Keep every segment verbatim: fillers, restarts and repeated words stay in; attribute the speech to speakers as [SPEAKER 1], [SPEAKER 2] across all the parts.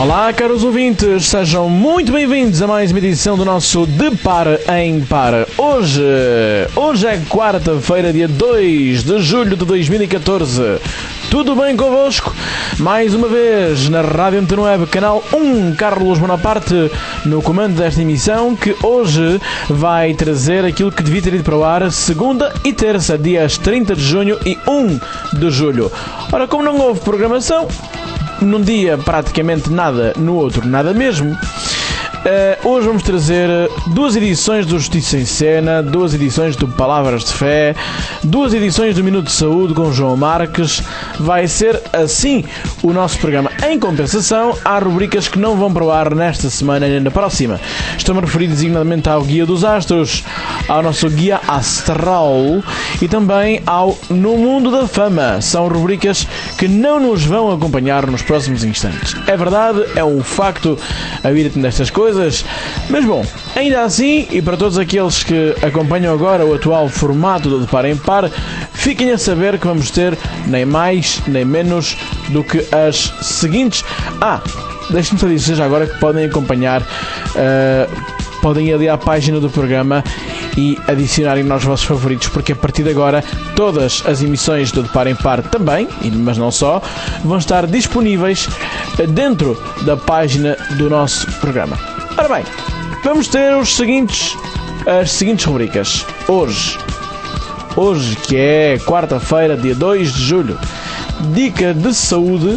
[SPEAKER 1] Olá, caros ouvintes, sejam muito bem-vindos a mais uma edição do nosso De Par em Par. Hoje, hoje é quarta-feira, dia dois de julho de dois mil e catorze. Tudo bem convosco? Mais uma vez na Rádio Antena Web, canal um, Carlos Bonaparte no comando desta emissão, que hoje vai trazer aquilo que devia ter ido para o ar segunda e terça, dias trinta de junho e um de julho. Ora, como não houve programação, num dia praticamente nada, no outro nada mesmo, Uh, hoje vamos trazer duas edições do Justiça em Cena, duas edições do Palavras de Fé, duas edições do Minuto de Saúde com João Marques. Vai ser assim o nosso programa. Em compensação, há rubricas que não vão para o ar nesta semana nem na próxima. Estou-me a referir designadamente ao Guia dos Astros, ao nosso Guia Astral e também ao No Mundo da Fama. São rubricas que não nos vão acompanhar nos próximos instantes. É verdade, é um facto a vida destas coisas. Mas bom, ainda assim, e para todos aqueles que acompanham agora o atual formato do De Par em Par, fiquem a saber que vamos ter nem mais nem menos do que as seguintes. Ah, deixem-me só dizer já agora que podem acompanhar, uh, podem ir ali à página do programa e adicionarem aos vossos favoritos, porque a partir de agora todas as emissões do De Par em Par também, mas não só, vão estar disponíveis dentro da página do nosso programa. Ora bem, vamos ter os seguintes, as seguintes rubricas. Hoje, hoje que é quarta-feira, dia dois de julho, Dica de Saúde,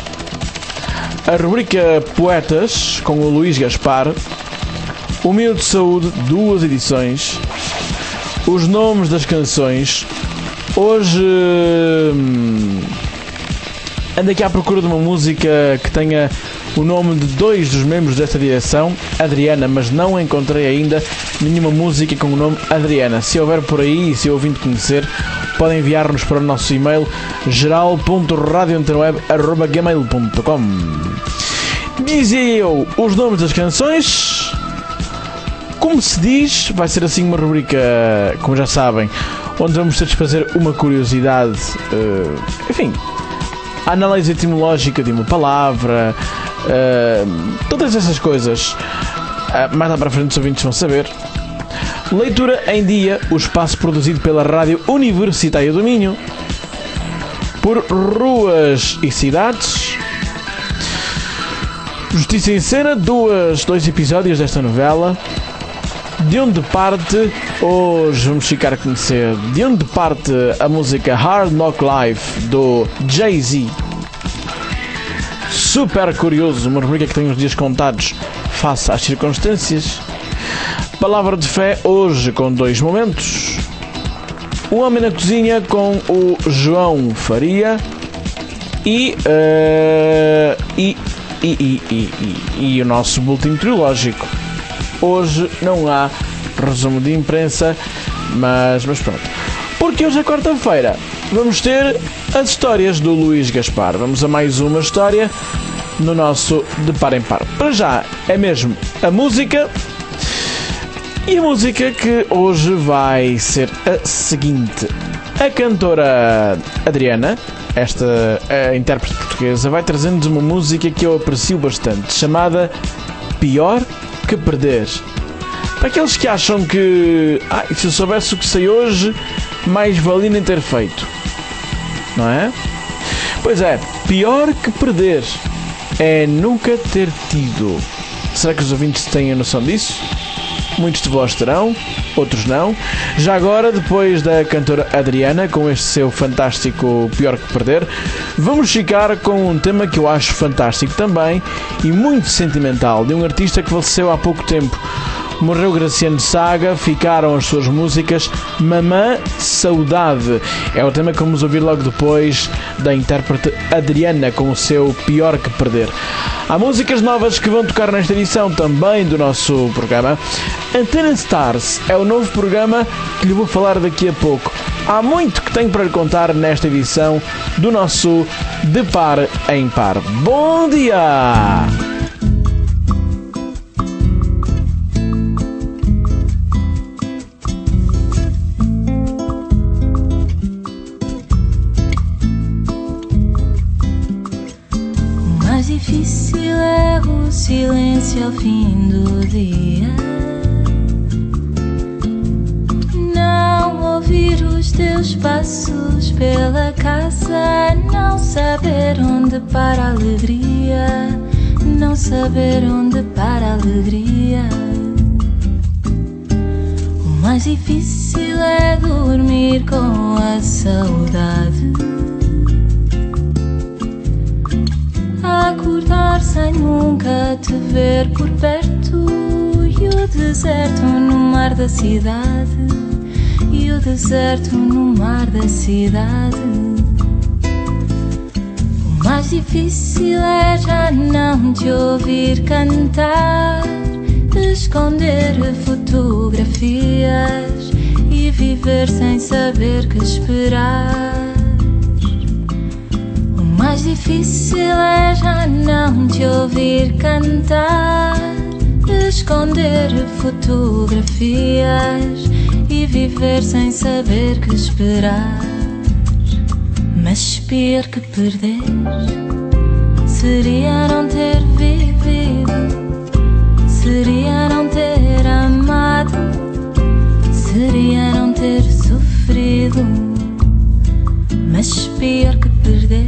[SPEAKER 1] a rubrica Poetas com o Luís Gaspar, o Minuto de Saúde, duas edições, os nomes das canções. Hoje hum, ando aqui à procura de uma música que tenha o nome de dois dos membros desta direção, Adriana, mas não encontrei ainda nenhuma música com o nome Adriana. Se houver por aí e se ouvindo conhecer, podem enviar-nos para o nosso e-mail geral ponto radio antena web arroba gmail ponto com. Dizia eu os nomes das canções. Como se diz, vai ser assim uma rubrica, como já sabem, onde vamos satisfazer uma curiosidade, uh, enfim, a análise etimológica de uma palavra, uh, todas essas coisas. Uh, mais lá para frente os ouvintes vão saber. Leitura em dia, o espaço produzido pela Rádio Universitária do Minho, por ruas e cidades. Justiça em Cena, duas, dois episódios desta novela. De onde parte, hoje vamos ficar a conhecer de onde parte a música Hard Knock Life do Jay-Z. Super curioso, uma rubrica que tem os dias contados face às circunstâncias. Palavra de Fé, hoje com dois momentos. O Homem na Cozinha com o João Faria e, uh, e, e, e, e, e, e o nosso boletim meteorológico. Hoje não há resumo de imprensa, mas, mas pronto. Porque hoje é quarta-feira. Vamos ter as histórias do Luís Gaspar. Vamos a mais uma história no nosso De Par em Par. Para já é mesmo a música. E a música que hoje vai ser a seguinte. A cantora Adriana, esta a intérprete portuguesa, vai trazendo-nos uma música que eu aprecio bastante, chamada Pior que Perder. Para aqueles que acham que ah, se eu soubesse o que sei hoje, mais valia nem ter feito, não é? Pois é, pior que perder é nunca ter tido. Será que os ouvintes têm a noção disso? Muitos de vós terão, outros não. Já agora, depois da cantora Adriana, com este seu fantástico Pior que Perder, vamos ficar com um tema que eu acho fantástico também e muito sentimental, de um artista que faleceu há pouco tempo. Morreu Graciano Saga, ficaram as suas músicas Mamã Saudade. É o tema que vamos ouvir logo depois da intérprete Adriana com o seu Pior que Perder. Há músicas novas que vão tocar nesta edição também do nosso programa. Antena Stars é o novo programa que lhe vou falar daqui a pouco. Há muito que tenho para lhe contar nesta edição do nosso De Par em Par. Bom dia!
[SPEAKER 2] mais difícil é silêncio ao fim do dia. Não ouvir os teus passos pela casa, não saber onde para a alegria, não saber onde para a alegria. O mais difícil é dormir com a saudade, acordar sem nunca te ver por perto, e o deserto no mar da cidade, e o deserto no mar da cidade. O mais difícil é já não te ouvir cantar, esconder fotografias e viver sem saber que esperar. O mais difícil é já não te ouvir cantar, esconder fotografias e viver sem saber que esperar. Mas pior que perder seria não ter vivido, seria não ter amado, seria não ter sofrido. Mas pior que perder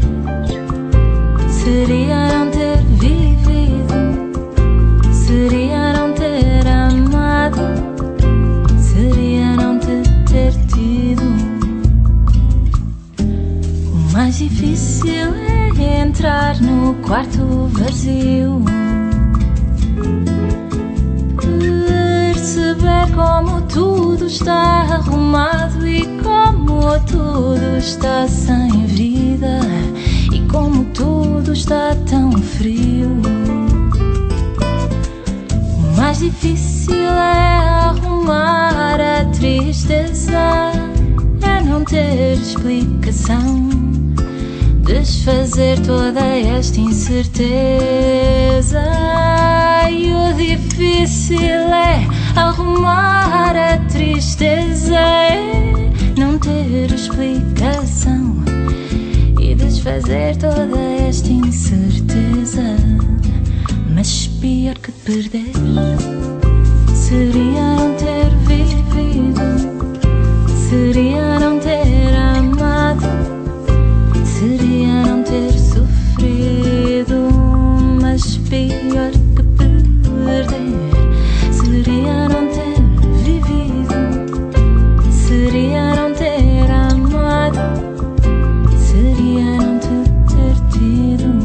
[SPEAKER 2] seria não ter vivido, seria não ter amado, seria não te ter tido. O mais difícil é entrar no quarto vazio, perceber como tudo está arrumado e como tudo está sem vida, e como tudo está tão frio. O mais difícil é arrumar a tristeza, é não ter explicação, desfazer toda esta incerteza. E o difícil é arrumar a tristeza, é não ter explicação e desfazer toda esta incerteza. Mas pior que perder seria não ter vivido, seria não ter amado, seria não ter sofrido. Mas pior que perder seria não ter vivido, seria não ter amado, seria não te ter tido.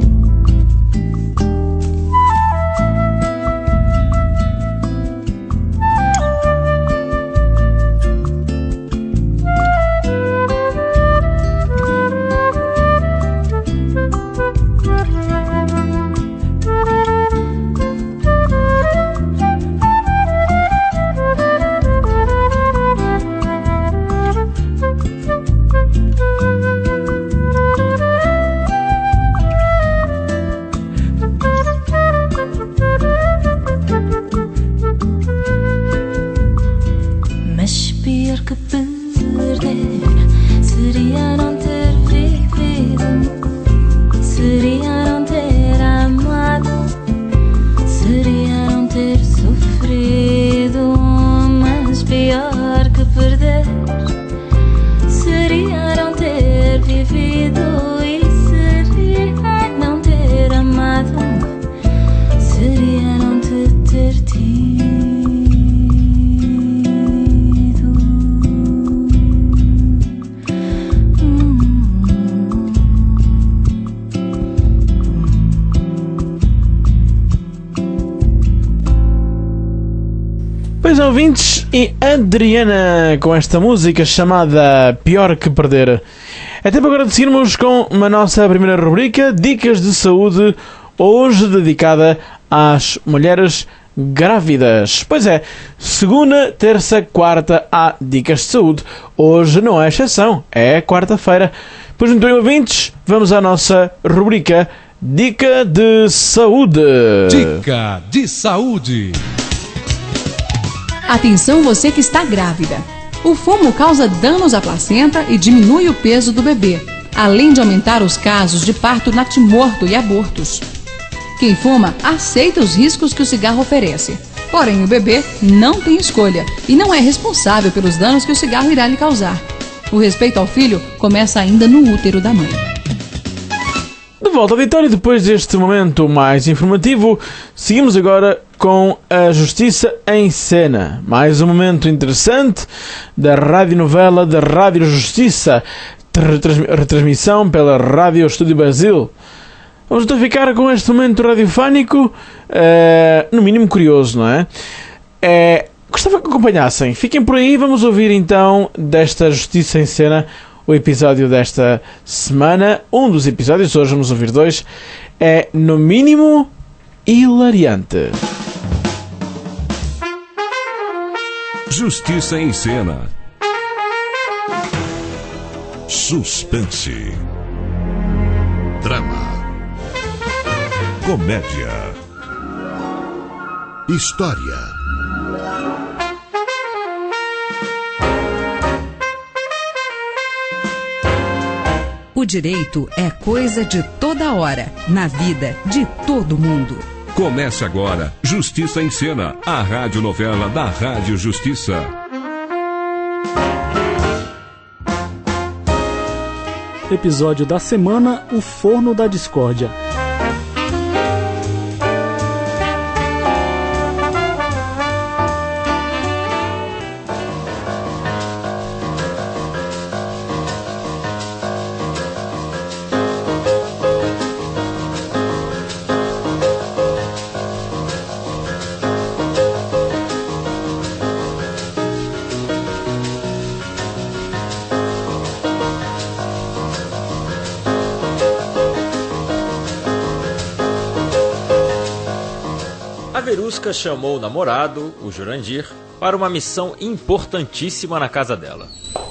[SPEAKER 1] Ouvintes, e Adriana com esta música chamada Pior que Perder. É tempo agora de seguirmos com a nossa primeira rubrica, Dicas de Saúde, hoje dedicada às mulheres grávidas. Pois é, segunda, terça, quarta há Dicas de Saúde. Hoje não é exceção, é quarta-feira. Pois muito bem, ouvintes, vamos à nossa rubrica Dica de Saúde.
[SPEAKER 3] Dica de Saúde.
[SPEAKER 4] Atenção você que está grávida. O fumo causa danos à placenta e diminui o peso do bebê, além de aumentar os casos de parto natimorto e abortos. Quem fuma aceita os riscos que o cigarro oferece. Porém, o bebê não tem escolha e não é responsável pelos danos que o cigarro irá lhe causar. O respeito ao filho começa ainda no útero da mãe.
[SPEAKER 1] De volta ao auditório, depois deste momento mais informativo, seguimos agora com a Justiça em Cena. Mais um momento interessante da radionovela da Rádio Justiça, retransmissão pela Rádio Estúdio Brasil. Vamos então ficar com este momento radiofónico, uh, no mínimo curioso, não é? é? Gostava que acompanhassem. Fiquem por aí, vamos ouvir então desta Justiça em Cena o episódio desta semana. Um dos episódios, hoje vamos ouvir dois, é no mínimo hilariante.
[SPEAKER 3] Justiça em Cena. Suspense. Drama. Comédia. História.
[SPEAKER 5] O direito é coisa de toda hora, na vida de todo mundo.
[SPEAKER 3] Começa agora Justiça em Cena, a radionovela da Rádio Justiça.
[SPEAKER 6] Episódio da semana: O Forno da Discórdia.
[SPEAKER 7] A Verusca chamou o namorado, o Jurandir, para uma missão importantíssima na casa dela.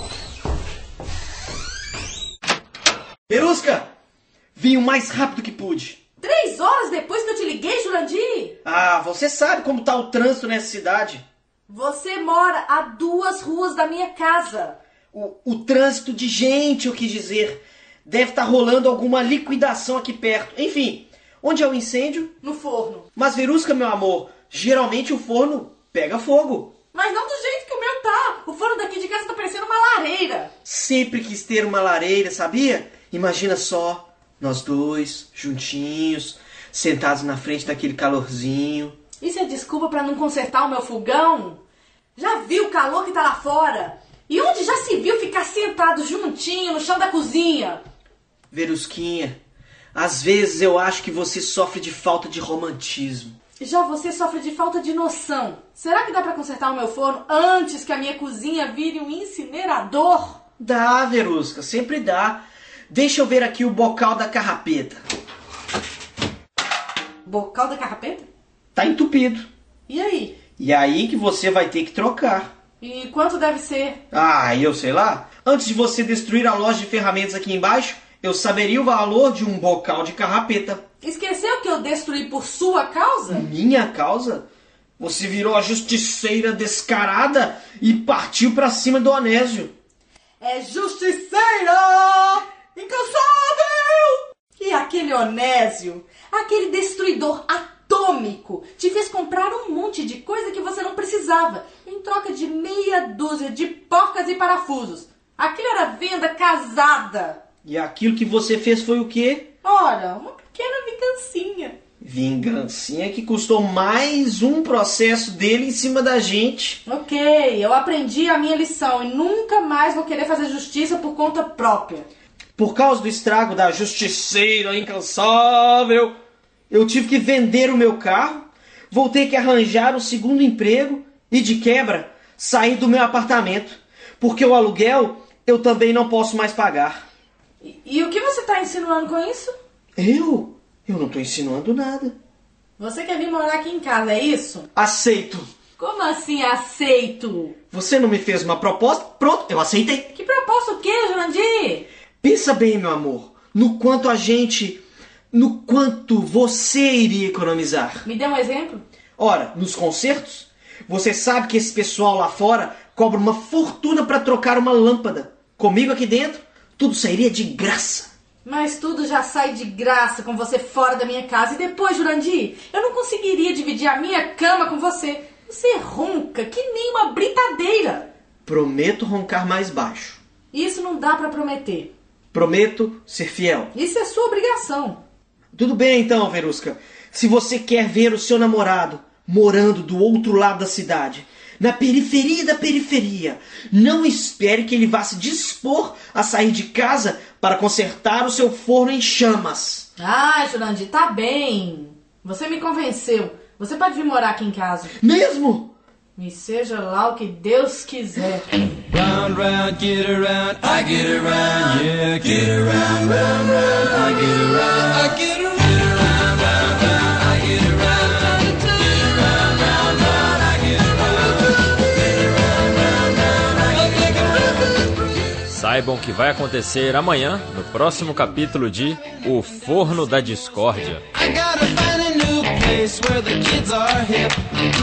[SPEAKER 8] Verusca! Vim o mais rápido que pude.
[SPEAKER 9] Três horas depois que eu te liguei, Jurandir?
[SPEAKER 8] Ah, você sabe como tá o trânsito nessa cidade.
[SPEAKER 9] Você mora a duas ruas da minha casa.
[SPEAKER 8] O, o trânsito de gente, eu quis dizer. Deve estar rolando alguma liquidação aqui perto. Enfim, onde é o incêndio?
[SPEAKER 9] No forno.
[SPEAKER 8] Mas, Verusca, meu amor, geralmente o forno pega fogo.
[SPEAKER 9] Mas não do jeito que o meu tá. O forno daqui de casa tá parecendo uma lareira.
[SPEAKER 8] Sempre quis ter uma lareira, sabia? Imagina só, nós dois, juntinhos, sentados na frente daquele calorzinho.
[SPEAKER 9] Isso é desculpa pra não consertar o meu fogão? Já viu o calor que tá lá fora? E onde já se viu ficar sentado juntinho no chão da cozinha?
[SPEAKER 8] Verusquinha, às vezes eu acho que você sofre de falta de romantismo.
[SPEAKER 9] Já você sofre de falta de noção. Será que dá pra consertar o meu forno antes que a minha cozinha vire um incinerador?
[SPEAKER 8] Dá, Verusca, sempre dá. Deixa eu ver aqui o bocal da carrapeta.
[SPEAKER 9] Bocal da carrapeta?
[SPEAKER 8] Tá entupido.
[SPEAKER 9] E aí?
[SPEAKER 8] E aí que você vai ter que trocar.
[SPEAKER 9] E quanto deve ser?
[SPEAKER 8] Ah, eu sei lá. Antes de você destruir a loja de ferramentas aqui embaixo, eu saberia o valor de um bocal de carrapeta.
[SPEAKER 9] Esqueceu que eu destruí por sua causa?
[SPEAKER 8] Minha causa? Você virou a justiceira descarada e partiu pra cima do Onésio.
[SPEAKER 9] É justiceira incansável! E aquele Onésio, aquele destruidor atômico, te fez comprar um monte de coisa que você não precisava, em troca de meia dúzia de porcas e parafusos. Aquilo era venda casada.
[SPEAKER 8] E aquilo que você fez foi o quê?
[SPEAKER 9] Ora, uma pequena vingancinha.
[SPEAKER 8] Vingancinha que custou mais um processo dele em cima da gente.
[SPEAKER 9] Ok, eu aprendi a minha lição e nunca mais vou querer fazer justiça por conta própria.
[SPEAKER 8] Por causa do estrago da justiceira incansável, eu tive que vender o meu carro, vou ter que arranjar um segundo emprego e, de quebra, sair do meu apartamento, porque o aluguel eu também não posso mais pagar.
[SPEAKER 9] E, e o que você está insinuando com isso?
[SPEAKER 8] Eu? Eu não estou insinuando nada.
[SPEAKER 9] Você quer vir morar aqui em casa, é isso?
[SPEAKER 8] Aceito.
[SPEAKER 9] Como assim aceito?
[SPEAKER 8] Você não me fez uma proposta? Pronto, eu aceitei.
[SPEAKER 9] Que proposta o quê, Jurandir?
[SPEAKER 8] Pensa bem, meu amor, no quanto a gente... no quanto você iria economizar.
[SPEAKER 9] Me dê um exemplo.
[SPEAKER 8] Ora, nos concertos, você sabe que esse pessoal lá fora cobra uma fortuna para trocar uma lâmpada. Comigo aqui dentro, tudo sairia de graça.
[SPEAKER 9] Mas tudo já sai de graça com você fora da minha casa. E depois, Jurandir, eu não conseguiria dividir a minha cama com você. Você ronca que nem uma britadeira.
[SPEAKER 8] Prometo roncar mais baixo.
[SPEAKER 9] Isso não dá pra prometer.
[SPEAKER 8] Prometo ser fiel.
[SPEAKER 9] Isso é sua obrigação.
[SPEAKER 8] Tudo bem então, Verusca. Se você quer ver o seu namorado morando do outro lado da cidade, na periferia da periferia, não espere que ele vá se dispor a sair de casa para consertar o seu forno em chamas.
[SPEAKER 9] Ah, Jurandir, tá bem. Você me convenceu. Você pode vir morar aqui em casa.
[SPEAKER 8] Mesmo?
[SPEAKER 9] E seja lá o que Deus quiser.
[SPEAKER 10] Round, round, get around, I get around, yeah, get around, round, round, I get around, I get around, round, round, I get around, get around, round, round, I get around, get around, round, round, I get around.
[SPEAKER 7] Saibam que vai acontecer amanhã, no próximo capítulo de O Forno da Discórdia.
[SPEAKER 10] I gotta find a new place where the kids are hip.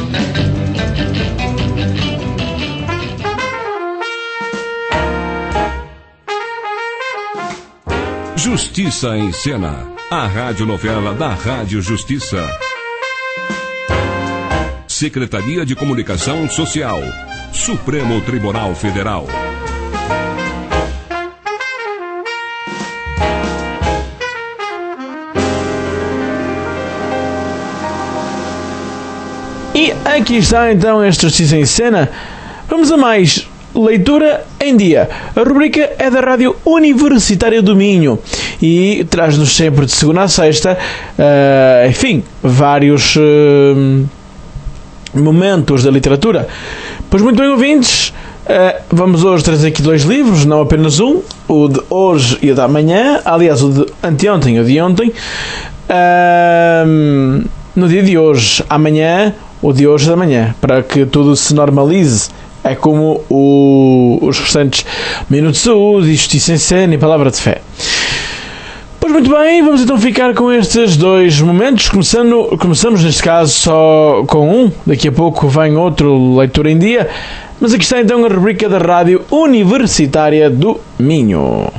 [SPEAKER 3] Justiça em Cena, a radionovela da Rádio Justiça. Secretaria de Comunicação Social, Supremo Tribunal Federal.
[SPEAKER 1] E aqui está então este Justiça em Cena. Vamos a mais leitura em dia. A rubrica é da Rádio Universitária do Minho e traz-nos sempre de segunda a sexta, uh, enfim, vários uh, momentos da literatura. Pois muito bem, ouvintes, uh, vamos hoje trazer aqui dois livros, não apenas um, o de hoje e o de amanhã, aliás, o de anteontem e o de ontem. Uh, no dia de hoje, amanhã, o de hoje e da manhã, para que tudo se normalize. É como o, os restantes Minutos de Saúde, Justiça em Cena e Palavra de Fé. Pois muito bem, vamos então ficar com estes dois momentos. Começando, começamos neste caso só com um, daqui a pouco vem outro Leitura em Dia. Mas aqui está então a rubrica da Rádio Universitária do Minho.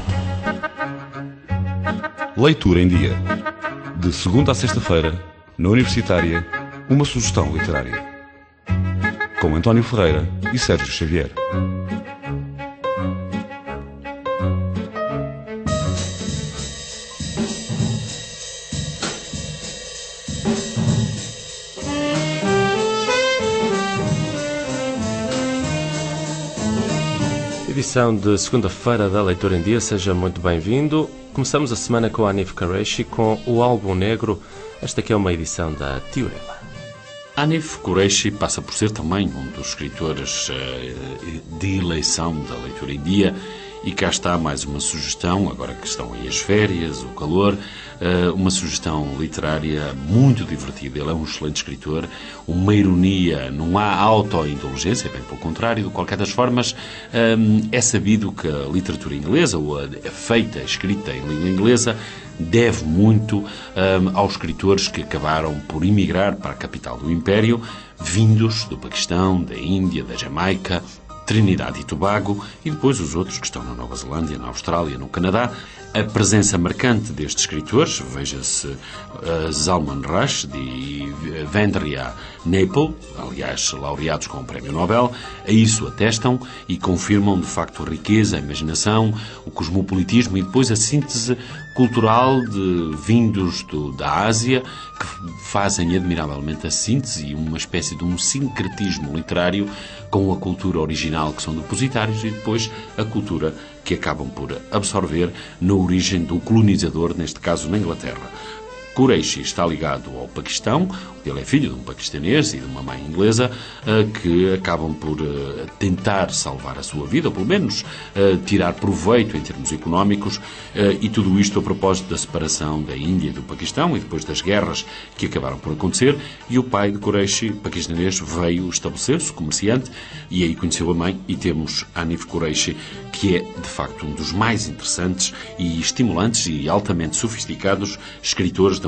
[SPEAKER 11] Leitura em Dia. De segunda a sexta-feira, na Universitária, uma sugestão literária. Com António Ferreira e Sérgio Xavier.
[SPEAKER 12] Edição de segunda-feira da Leitura em Dia, seja muito bem-vindo. Começamos a semana com a Hanif Kureishi com O Álbum Negro. Esta aqui é uma edição da Teorema.
[SPEAKER 13] Hanif Kureishi passa por ser também um dos escritores de eleição da Leitura em Dia e cá está mais uma sugestão, agora que estão aí as férias, o calor, uma sugestão literária muito divertida. Ele é um excelente escritor, uma ironia, não há autoindulgência, bem pelo contrário. De qualquer das formas, é sabido que a literatura inglesa, ou a feita, escrita em língua inglesa, deve muito um, aos escritores que acabaram por emigrar para a capital do Império, vindos do Paquistão, da Índia, da Jamaica, Trinidade e Tobago, e depois os outros que estão na Nova Zelândia, na Austrália, no Canadá. A presença marcante destes escritores, veja-se uh, Salman Rushdie e Vendria Napel, aliás, laureados com o Prémio Nobel, a isso atestam e confirmam, de facto, a riqueza, a imaginação, o cosmopolitismo e depois a síntese cultural de vindos do, da Ásia, que fazem admiravelmente a síntese e uma espécie de um sincretismo literário com a cultura original que são depositários e depois a cultura que acabam por absorver na origem do colonizador, neste caso na Inglaterra. Kureishi está ligado ao Paquistão, ele é filho de um paquistanês e de uma mãe inglesa que acabam por tentar salvar a sua vida, ou pelo menos tirar proveito em termos económicos, e tudo isto a propósito da separação da Índia e do Paquistão e depois das guerras que acabaram por acontecer. E o pai de Kureishi, paquistanês, veio estabelecer-se, comerciante, e aí conheceu a mãe, e temos Hanif Kureishi, que é de facto um dos mais interessantes e estimulantes e altamente sofisticados escritores da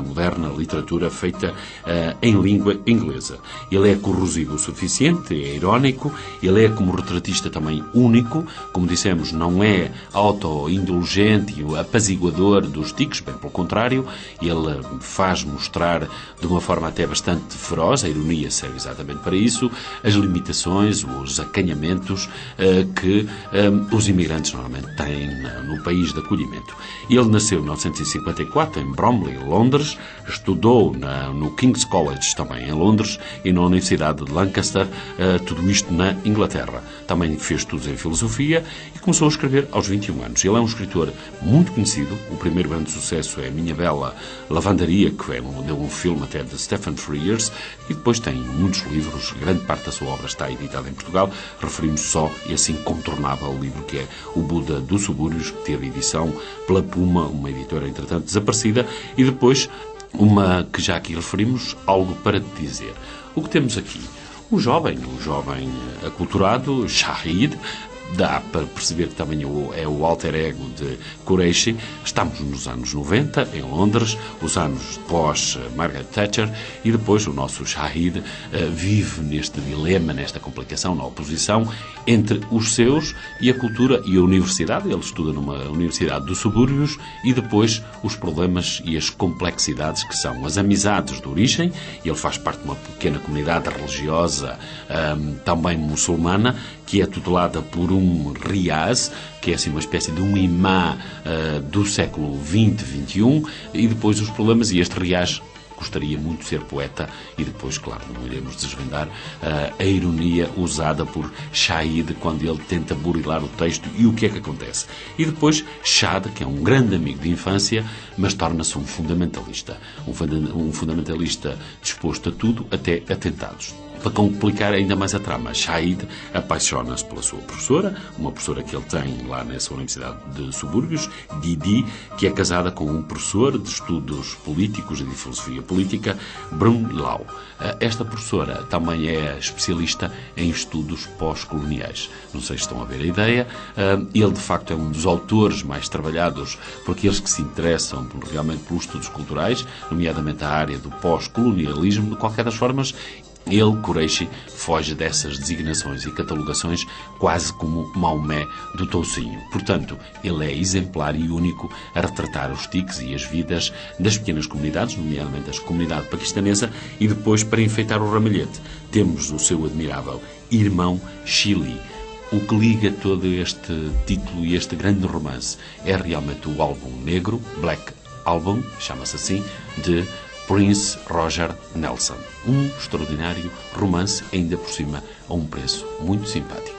[SPEAKER 13] desta moderna literatura feita uh, em língua inglesa. Ele é corrosivo o suficiente, é irónico, ele é como retratista também único, como dissemos, não é auto-indulgente e apaziguador dos tiques, bem pelo contrário, ele faz mostrar de uma forma até bastante feroz, a ironia serve exatamente para isso, as limitações, os acanhamentos uh, que um, os imigrantes normalmente têm uh, no país de acolhimento. Ele nasceu em mil novecentos e cinquenta e quatro em Bromley, Londres, estudou na, no King's College, também em Londres, e na Universidade de Lancaster, uh, tudo isto na Inglaterra. Também fez estudos em filosofia e começou a escrever aos vinte e um anos. Ele é um escritor muito conhecido, o primeiro grande sucesso é Minha Bela Lavandaria, que é um, deu um filme até de Stephen Frears, e depois tem muitos livros, grande parte da sua obra está editada em Portugal, referimos só esse incontornável livro que é O Buda dos Subúrbios, que teve edição pela Puma, uma editora entretanto desaparecida, e depois uma que já aqui referimos, Algo para te Dizer. O que temos aqui? Um jovem, um jovem aculturado, Shahid. Dá para perceber que também é o alter ego de Qureshi. Estamos nos anos noventa, em Londres, os anos pós Margaret Thatcher, e depois o nosso Shahid uh, vive neste dilema, nesta complicação, na oposição entre os seus e a cultura e a universidade. Ele estuda numa universidade dos subúrbios, e depois os problemas e as complexidades que são as amizades de origem. Ele faz parte de uma pequena comunidade religiosa, um, também muçulmana, que é tutelada por um riaz, que é assim uma espécie de um imã uh, do século vinte, vinte e um, e depois os problemas, e este riaz gostaria muito de ser poeta, e depois, claro, não iremos desvendar uh, a ironia usada por Shahid quando ele tenta burilar o texto e o que é que acontece. E depois Shad, que é um grande amigo de infância, mas torna-se um fundamentalista. Um, funda um fundamentalista disposto a tudo, até atentados. Para complicar ainda mais a trama, Shahid apaixona-se pela sua professora, uma professora que ele tem lá nessa Universidade de Subúrbios, Didi, que é casada com um professor de estudos políticos e de filosofia política, Brun Lau. Esta professora também é especialista em estudos pós-coloniais. Não sei se estão a ver a ideia. Ele, de facto, é um dos autores mais trabalhados por aqueles que se interessam realmente pelos estudos culturais, nomeadamente a área do pós-colonialismo. De qualquer das formas, ele, Qureshi, foge dessas designações e catalogações quase como Maomé do toucinho. Portanto, ele é exemplar e único a retratar os tiques e as vidas das pequenas comunidades, nomeadamente a comunidade paquistanesa, e depois, para enfeitar o ramalhete, temos o seu admirável irmão Chili. O que liga todo este título e este grande romance é realmente o álbum negro, Black Album, chama-se assim, de Prince Roger Nelson. Um extraordinário romance, ainda por cima, a um preço muito simpático.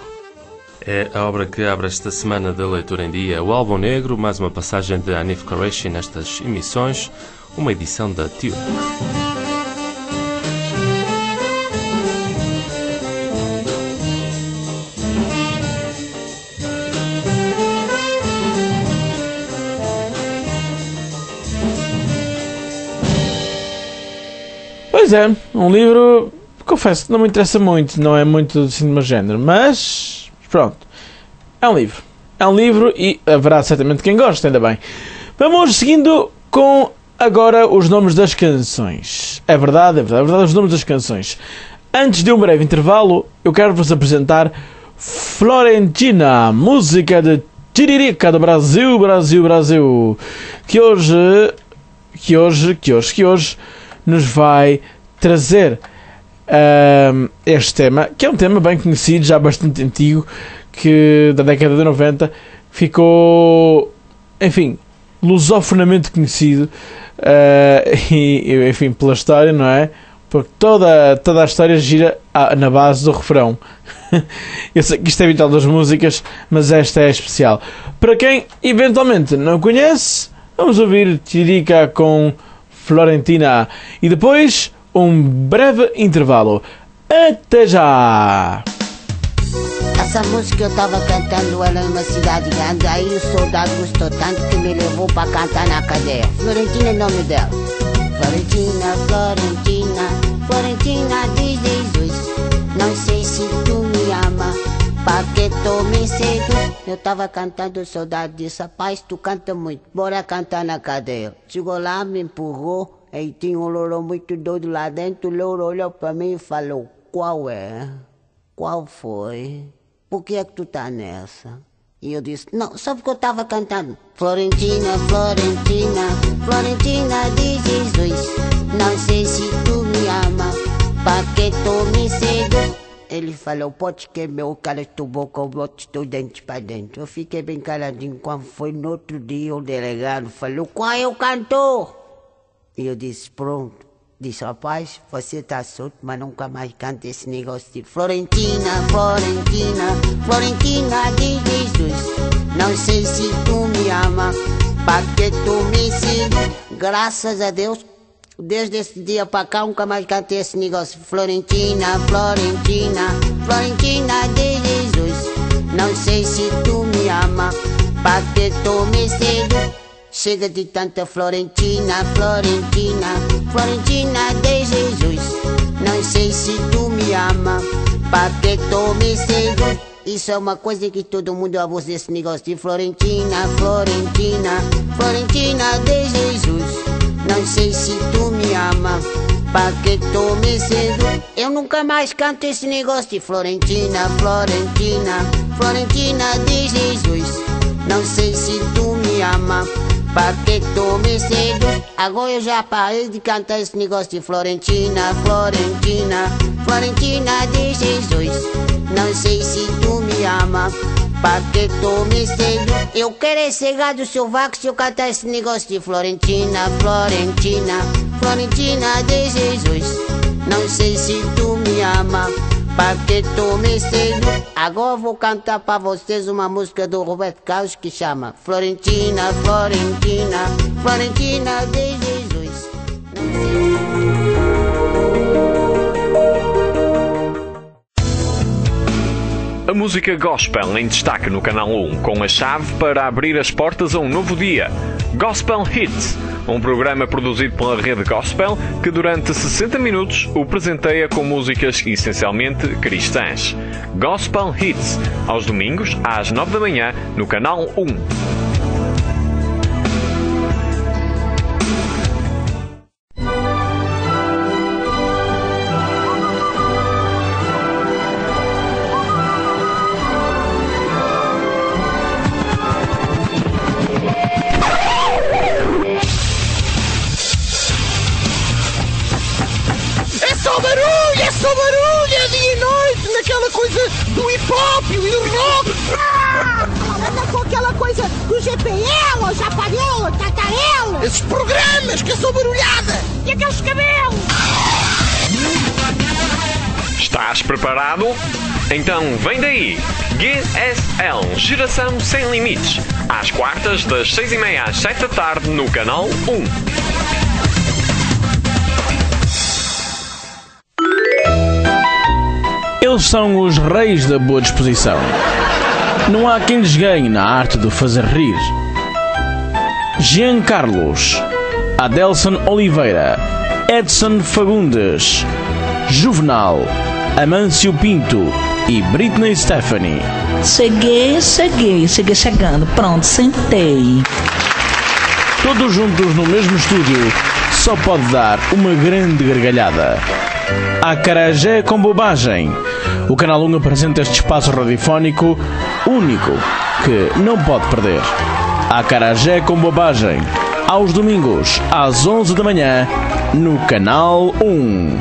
[SPEAKER 12] É a obra que abre esta semana da Leitura em Dia, o Álbum Negro, mais uma passagem de Hanif Qureshi nestas emissões, uma edição da T U.
[SPEAKER 1] Pois é, um livro, confesso que não me interessa muito, não é muito de cinema género, mas pronto, é um livro. É um livro e haverá certamente quem goste, ainda bem. Vamos seguindo com agora os nomes das canções. É verdade, é verdade, é verdade, os nomes das canções. Antes de um breve intervalo, eu quero-vos apresentar Florentina, música de Tiririca do Brasil, Brasil, Brasil, que hoje, que hoje, que hoje, que hoje nos vai trazer uh, este tema, que é um tema bem conhecido, já bastante antigo, que da década de noventa ficou, enfim, lusofonamente conhecido, uh, e, enfim, pela história, não é? Porque toda, toda a história gira na base do refrão. Eu sei que isto é vital das músicas, mas esta é especial. Para quem eventualmente não conhece, vamos ouvir Tiririca com Florentina e depois um breve intervalo. Até já!
[SPEAKER 14] Essa música eu tava cantando ela em uma cidade grande. Aí o soldado gostou tanto que me levou para cantar na cadeia. Florentina é o nome dela. Florentina, Florentina, Florentina diz Jesus, não sei se tu me ama, porque tu me seduz. Eu tava cantando, o soldado disse, rapaz, tu canta muito, bora cantar na cadeia. Chegou lá, me empurrou Aí tinha um louro muito doido lá dentro, o louro olhou pra mim e falou, qual é? Qual foi? Por que é que tu tá nessa? E eu disse, não, só porque eu tava cantando. Florentina, Florentina, Florentina de Jesus. Não sei se tu me ama, pra que tu me seduz? Ele falou, pode que meu cara tu boca, eu boto teu dente pra dentro. Eu fiquei bem caladinho. Quando foi no outro dia, o delegado falou, qual é o cantor? E eu disse, pronto. Disse, rapaz, você tá solto, mas nunca mais canta esse negócio de Florentina, Florentina, Florentina de Jesus. Não sei se tu me ama, pra que tu me seduz? Graças a Deus, desde esse dia pra cá, nunca mais cantei esse negócio. Florentina, Florentina, Florentina de Jesus. Não sei se tu me ama, pra que tu me seduz? Chega de tanta Florentina, Florentina, Florentina de Jesus. Não sei se tu me ama, pra que tu me seduz? Isso é uma coisa que todo mundo abusa desse negócio de Florentina, Florentina, Florentina de Jesus. Não sei se tu me ama, pra que tu me seduz? Eu nunca mais canto esse negócio de Florentina, Florentina, Florentina de Jesus. Não sei se tu me ama, pra que tu me seduz? Agora eu já parei de cantar esse negócio de Florentina, Florentina, Florentina de Jesus. Não sei se tu me ama, pra que tu me seduz? Eu quero ser gado sovaco se eu cantar esse negócio de Florentina, Florentina, Florentina de Jesus. Não sei se tu me ama, pra que tu me seduz? Agora vou cantar pra vocês uma música do Roberto Carlos que chama Florentina, Florentina, Florentina de Jesus.
[SPEAKER 15] A música gospel em destaque no Canal um, com a chave para abrir as portas a um novo dia. Gospel Hits, um programa produzido pela Rede Gospel que durante sessenta minutos o presenteia com músicas essencialmente cristãs. Gospel Hits, aos domingos às nove da manhã no Canal um.
[SPEAKER 16] G P L, Japarela, Tatarela. Esses programas que é só barulhada. E aqueles cabelos.
[SPEAKER 15] Estás preparado? Então vem daí. G S L, Geração Sem Limites. Às quartas, das seis e meia às sete da tarde, no Canal um.
[SPEAKER 1] Eles são os reis da boa disposição. Não há quem lhes ganhe na arte de fazer rir. Jean Carlos, Adelson Oliveira, Edson Fagundes, Juvenal, Amâncio Pinto e Britney Stephanie.
[SPEAKER 17] Cheguei, cheguei, cheguei chegando. Pronto, sentei.
[SPEAKER 1] Todos juntos no mesmo estúdio, só pode dar uma grande gargalhada. Acarajé com bobagem. O Canal um apresenta este espaço radiofónico único que não pode perder. Acarajé com bobagem. Aos domingos, às onze da manhã, no Canal um.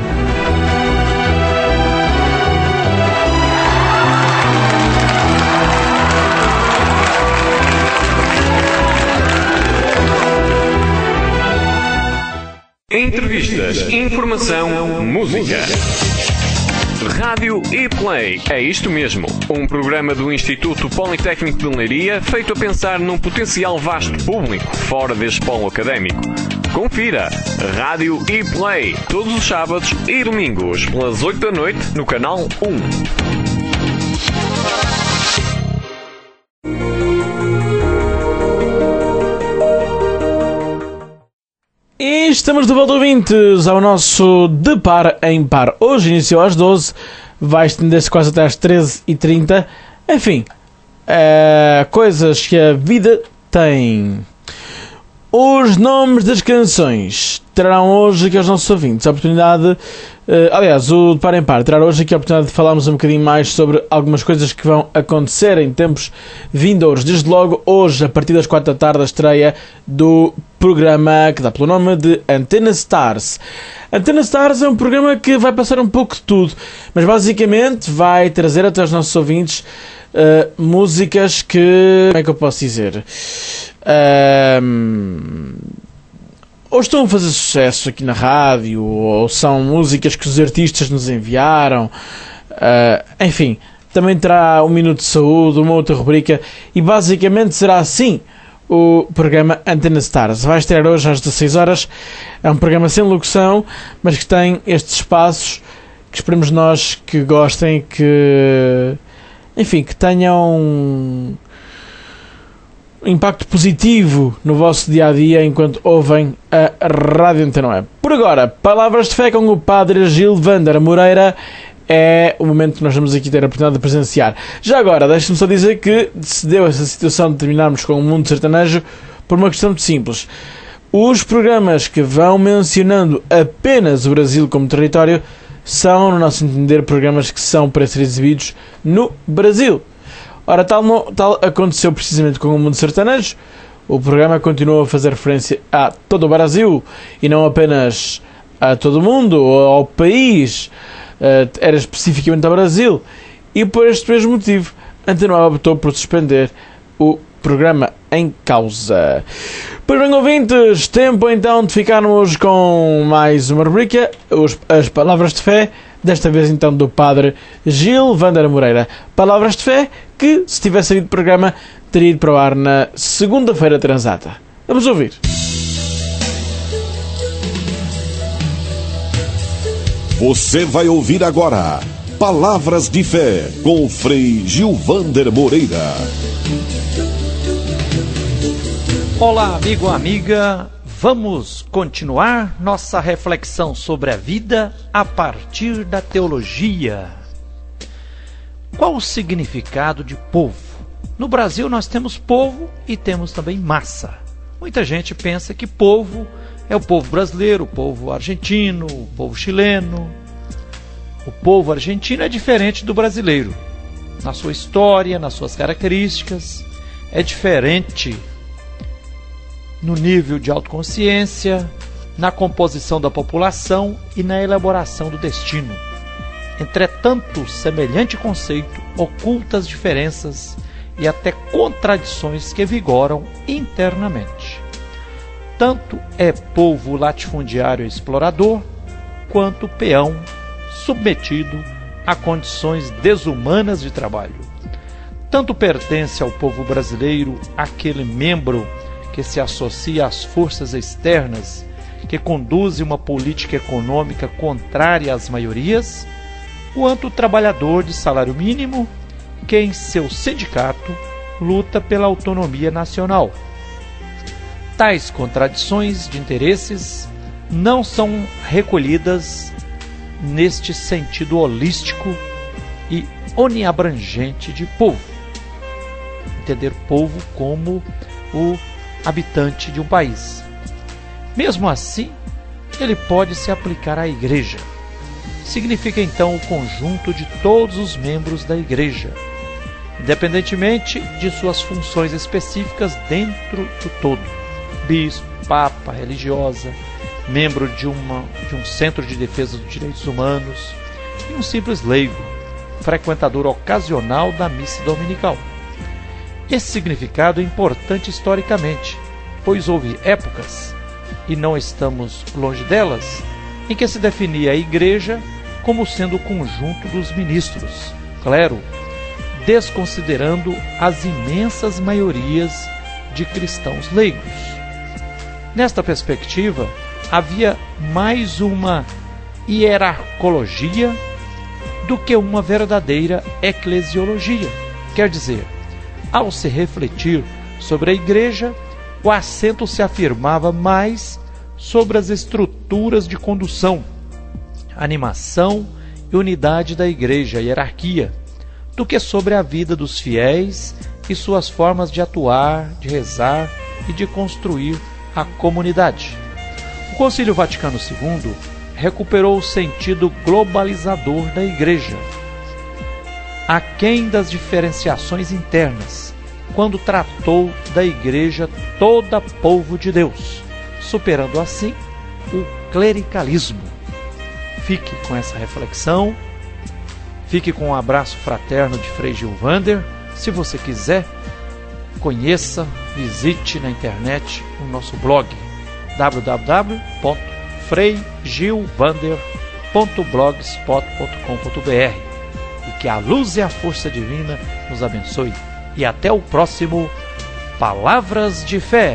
[SPEAKER 15] Entrevistas, informação, música. Rádio e Play, é isto mesmo. Um programa do Instituto Politécnico de Leiria feito a pensar num potencial vasto público fora deste polo académico. Confira Rádio e Play todos os sábados e domingos pelas oito da noite no Canal um.
[SPEAKER 1] E estamos de volta, ouvintes, ao nosso De Par em Par. Hoje iniciou às doze, vai estender-se quase até às treze e trinta. Enfim, é, coisas que a vida tem. Os nomes das canções terão hoje aqui aos nossos ouvintes a oportunidade, uh, aliás, o de Par em Par terá hoje aqui a oportunidade de falarmos um bocadinho mais sobre algumas coisas que vão acontecer em tempos vindouros. Desde logo, hoje, a partir das quatro da tarde, a estreia do programa que dá pelo nome de Antena Stars. Antena Stars é um programa que vai passar um pouco de tudo, mas basicamente vai trazer até os nossos ouvintes uh, músicas que... como é que eu posso dizer? Um, ou estão a fazer sucesso aqui na rádio, ou são músicas que os artistas nos enviaram, uh, enfim, também terá um minuto de saúde, uma outra rubrica, e basicamente será assim o programa Antena Stars. Vai estrear hoje às dezasseis horas, é um programa sem locução, mas que tem estes espaços que esperemos nós que gostem, que, enfim, que tenham impacto positivo no vosso dia-a-dia enquanto ouvem a Rádio Antena Web. Por agora, Palavras de Fé com o Padre Gilvander Moreira é o momento que nós vamos aqui ter a oportunidade de presenciar. Já agora, deixe-me só dizer que se deu essa situação de terminarmos com o Mundo Sertanejo por uma questão muito simples. Os programas que vão mencionando apenas o Brasil como território são, no nosso entender, programas que são para ser exibidos no Brasil. Ora, tal, não, tal aconteceu precisamente com o Mundo Sertanejo. O programa continua a fazer referência a todo o Brasil e não apenas a todo o mundo ou ao país, uh, era especificamente ao Brasil. E por este mesmo motivo, a Antena Web optou por suspender o programa em causa. Pois bem, ouvintes, tempo então de ficarmos com mais uma rubrica, os, as Palavras de Fé, desta vez então do Padre Gilvander Moreira. Palavras de Fé que, se tivesse saído do programa, teria ido para o ar na segunda-feira transata. Vamos ouvir.
[SPEAKER 18] Você vai ouvir agora Palavras de Fé com o Frei Gilvander Moreira.
[SPEAKER 19] Olá, amigo, amiga. Vamos continuar nossa reflexão sobre a vida a partir da teologia. Qual o significado de povo? No Brasil nós temos povo e temos também massa. Muita gente pensa que povo é o povo brasileiro, o povo argentino, o povo chileno. O povo argentino é diferente do brasileiro. Na sua história, nas suas características, é diferente no nível de autoconsciência, na composição da população e na elaboração do destino. Entretanto, semelhante conceito oculta as diferenças e até contradições que vigoram internamente. Tanto é povo latifundiário explorador, quanto peão submetido a condições desumanas de trabalho. Tanto pertence ao povo brasileiro aquele membro que se associa às forças externas que conduzem uma política econômica contrária às maiorias, quanto o trabalhador de salário mínimo que em seu sindicato luta pela autonomia nacional. Tais contradições de interesses não são recolhidas neste sentido holístico e oniabrangente de povo. Entender povo como o habitante de um país. Mesmo assim, ele pode se aplicar à igreja. Significa então o conjunto de todos os membros da igreja, independentemente de suas funções específicas dentro do todo. Bispo, papa, religiosa, membro de, uma, de um centro de defesa dos direitos humanos e um simples leigo, frequentador ocasional da missa dominical. Esse significado é importante historicamente, pois houve épocas, e não estamos longe delas, em que se definia a igreja como sendo o conjunto dos ministros, clero, desconsiderando as imensas maiorias de cristãos leigos. Nesta perspectiva, havia mais uma hierarcologia do que uma verdadeira eclesiologia. Quer dizer, ao se refletir sobre a igreja, o acento se afirmava mais sobre as estruturas de condução, animação e unidade da igreja, a hierarquia, do que sobre a vida dos fiéis e suas formas de atuar, de rezar e de construir a comunidade. O Concílio Vaticano segundo recuperou o sentido globalizador da Igreja, aquém das diferenciações internas, quando tratou da Igreja toda povo de Deus, superando assim o clericalismo. Fique com essa reflexão, fique com um abraço fraterno de Frei Gilvander. Se você quiser, conheça, visite na internet o nosso blog w w w ponto frei gilvander ponto blogspot ponto com ponto b r e que a luz e a força divina nos abençoe. E até o próximo Palavras de Fé.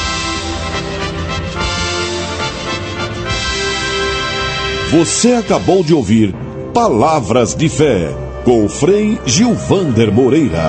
[SPEAKER 18] Você acabou de ouvir Palavras de Fé com o Frei Gilvander Moreira.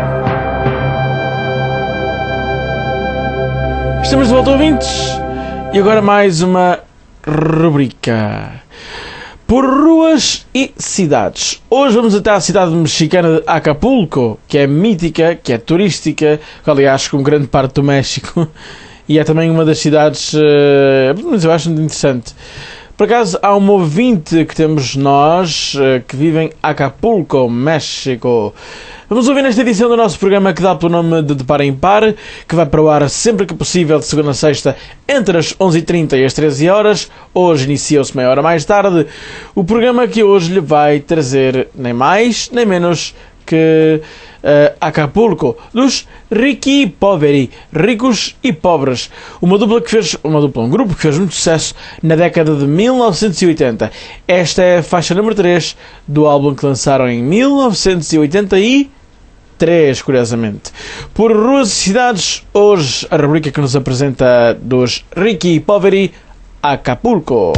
[SPEAKER 1] Estamos de volta, ouvintes, e agora mais uma rubrica por ruas e cidades. Hoje vamos até à cidade mexicana de Acapulco, que é mítica, que é turística, aliás, com grande parte do México, e é também uma das cidades, mas eu acho muito interessante. Por acaso, há um ouvinte que temos nós, que vive em Acapulco, México. Vamos ouvir nesta edição do nosso programa que dá pelo nome de De Par em Par, que vai para o ar sempre que possível, de segunda a sexta, entre as onze e trinta e as treze horas. Hoje inicia-se meia hora mais tarde. O programa que hoje lhe vai trazer nem mais, nem menos que uh, Acapulco, dos Ricky Poveri, ricos e pobres. Uma dupla que fez, uma dupla, um grupo que fez muito sucesso na década de mil novecentos e oitenta. Esta é a faixa número três do álbum que lançaram em mil novecentos e oitenta e três, curiosamente. Por ruas e cidades, hoje a rubrica que nos apresenta dos Ricky Poveri, Acapulco.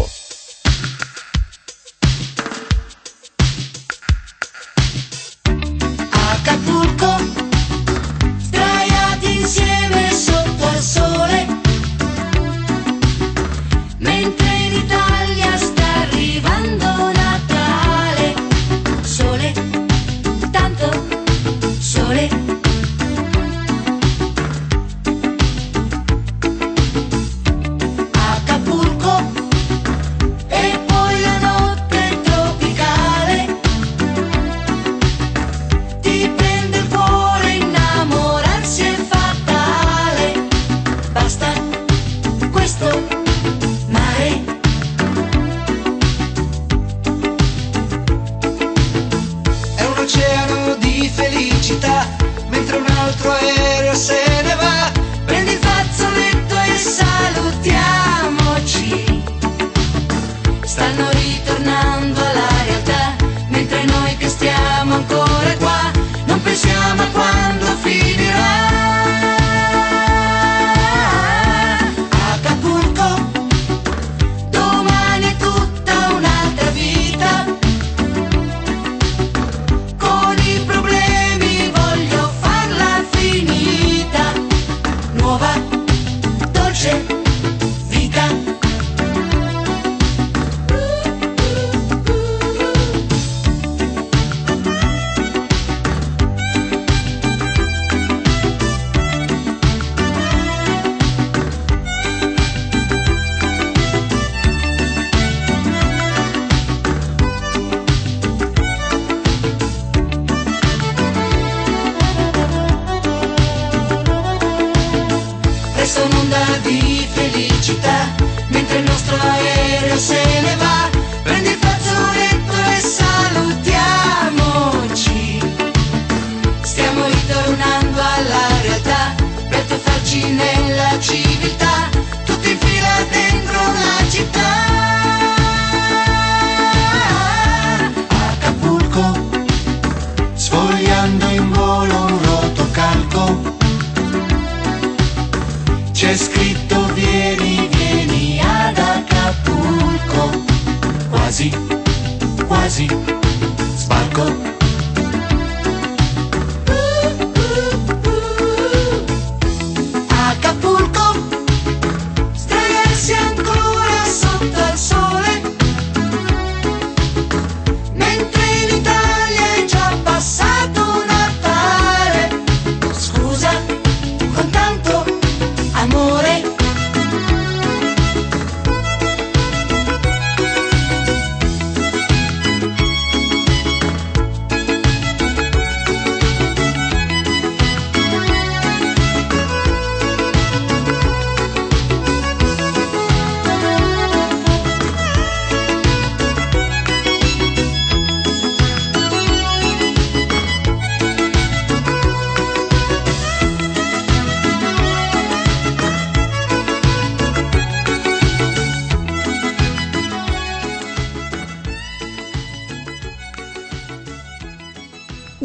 [SPEAKER 10] C'è scritto vieni, vieni ad Acapulco. Quasi, quasi, sbarco. Acapulco, sdraiarsi ancora sotto al sole, mentre in Italia è già passato Natale. Scusa, con tanto amore.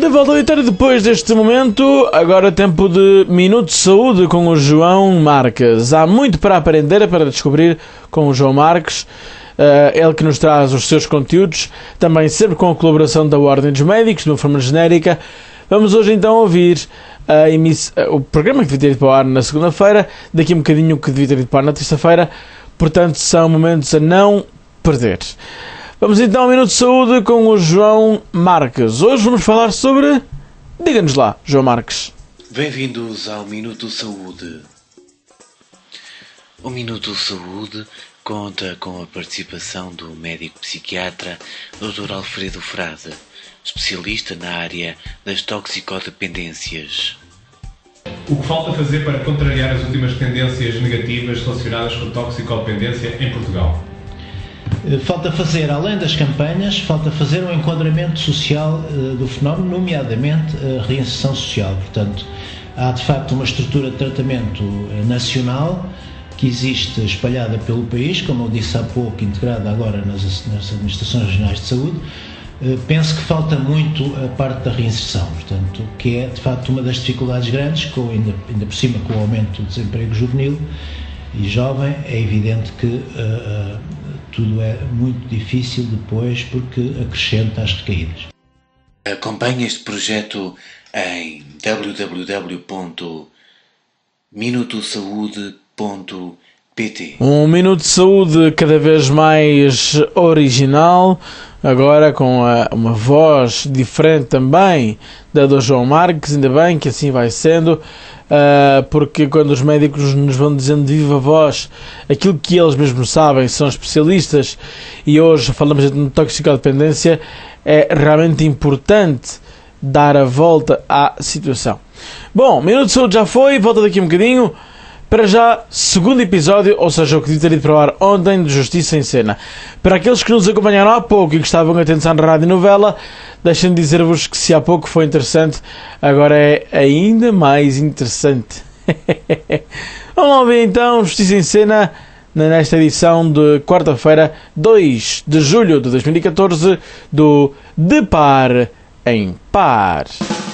[SPEAKER 1] De volta ao Itália depois deste momento, agora tempo de Minuto de Saúde com o João Marques. Há muito para aprender, para descobrir com o João Marques, uh, ele que nos traz os seus conteúdos, também sempre com a colaboração da Ordem dos Médicos, de uma forma genérica. Vamos hoje então ouvir a emiss... o programa que devia ter ido para o ar na segunda-feira, daqui a um bocadinho o que devia ter ido para o ar na terça-feira, portanto são momentos a não perder. Vamos então ao Minuto de Saúde com o João Marques. Hoje vamos falar sobre... Diga-nos lá, João Marques.
[SPEAKER 20] Bem-vindos ao Minuto de Saúde. O Minuto de Saúde conta com a participação do médico psiquiatra doutor Alfredo Frade, especialista na área das toxicodependências.
[SPEAKER 21] O que falta fazer para contrariar as últimas tendências negativas relacionadas com toxicodependência em Portugal?
[SPEAKER 22] Falta fazer, além das campanhas, falta fazer um enquadramento social uh, do fenómeno, nomeadamente a reinserção social. Portanto, há de facto uma estrutura de tratamento uh, nacional que existe espalhada pelo país, como eu disse há pouco, integrada agora nas, nas administrações regionais de saúde. Uh, penso que falta muito a parte da reinserção, portanto, que é de facto uma das dificuldades grandes, com, ainda, ainda por cima com o aumento do desemprego juvenil e jovem, é evidente que uh, uh, tudo é muito difícil depois porque acrescenta as recaídas.
[SPEAKER 20] Acompanhe este projeto em w w w ponto minuto saúde ponto p t.
[SPEAKER 1] Um Minuto de Saúde cada vez mais original, agora com a, uma voz diferente também da do João Marques, ainda bem que assim vai sendo. Uh, porque quando os médicos nos vão dizendo de viva voz aquilo que eles mesmos sabem, são especialistas, e hoje falamos de toxicodependência, é realmente importante dar a volta à situação. Bom, Minuto de Saúde já foi, volta daqui um bocadinho. Para já, segundo episódio, ou seja, o que devia ter ido para o ar ontem, de Justiça em Cena. Para aqueles que nos acompanharam há pouco e que estavam atentos à rádio novela, deixem-me dizer-vos que se há pouco foi interessante, agora é ainda mais interessante. Vamos lá ver então Justiça em Cena, nesta edição de quarta-feira, dois de julho de dois mil e catorze, do De Par em Par.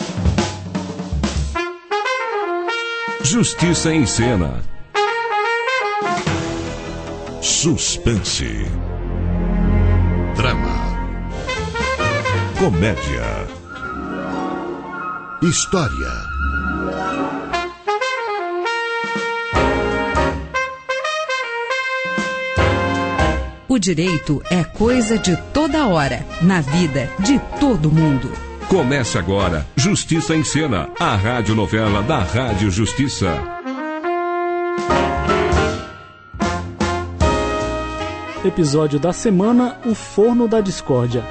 [SPEAKER 3] Justiça em Cena.
[SPEAKER 18] Suspense. Drama. Comédia. História.
[SPEAKER 5] O direito é coisa de toda hora, na vida de todo mundo.
[SPEAKER 3] Comece agora Justiça em Cena, a radionovela da Rádio Justiça.
[SPEAKER 6] Episódio da semana: O Forno da Discórdia.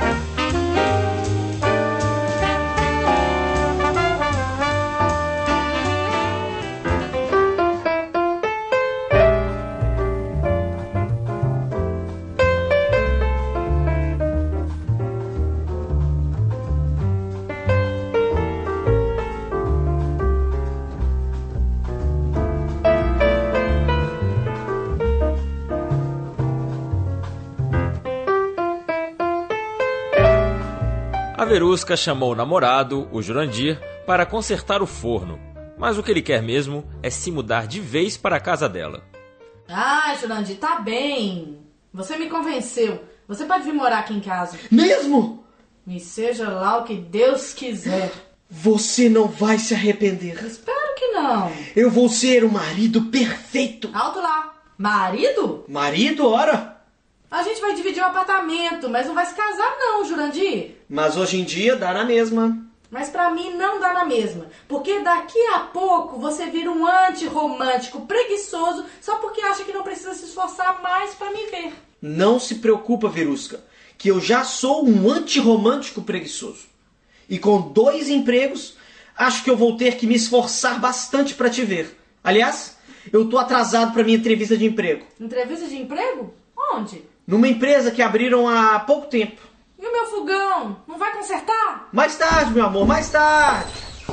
[SPEAKER 7] A Verusca chamou o namorado, o Jurandir, para consertar o forno, mas o que ele quer mesmo é se mudar de vez para a casa dela.
[SPEAKER 9] Ah, Jurandir, tá bem. Você me convenceu. Você pode vir morar aqui em casa.
[SPEAKER 8] Mesmo?
[SPEAKER 9] E seja lá o que Deus quiser.
[SPEAKER 8] Você não vai se arrepender.
[SPEAKER 9] Espero que não.
[SPEAKER 8] Eu vou ser o marido perfeito.
[SPEAKER 9] Alto lá. Marido?
[SPEAKER 8] Marido, ora?
[SPEAKER 9] A gente vai dividir o apartamento, mas não vai se casar não, Jurandir.
[SPEAKER 8] Mas hoje em dia dá na mesma.
[SPEAKER 9] Mas pra mim não dá na mesma. Porque daqui a pouco você vira um antirromântico preguiçoso só porque acha que não precisa se esforçar mais pra me ver.
[SPEAKER 8] Não se preocupa, Verusca, que eu já sou um antirromântico preguiçoso. E com dois empregos, acho que eu vou ter que me esforçar bastante pra te ver. Aliás, eu tô atrasado pra minha entrevista de emprego.
[SPEAKER 9] Entrevista de emprego? Onde?
[SPEAKER 8] Numa empresa que abriram há pouco tempo.
[SPEAKER 9] E o meu fogão? Não vai consertar?
[SPEAKER 8] Mais tarde, meu amor, mais tarde.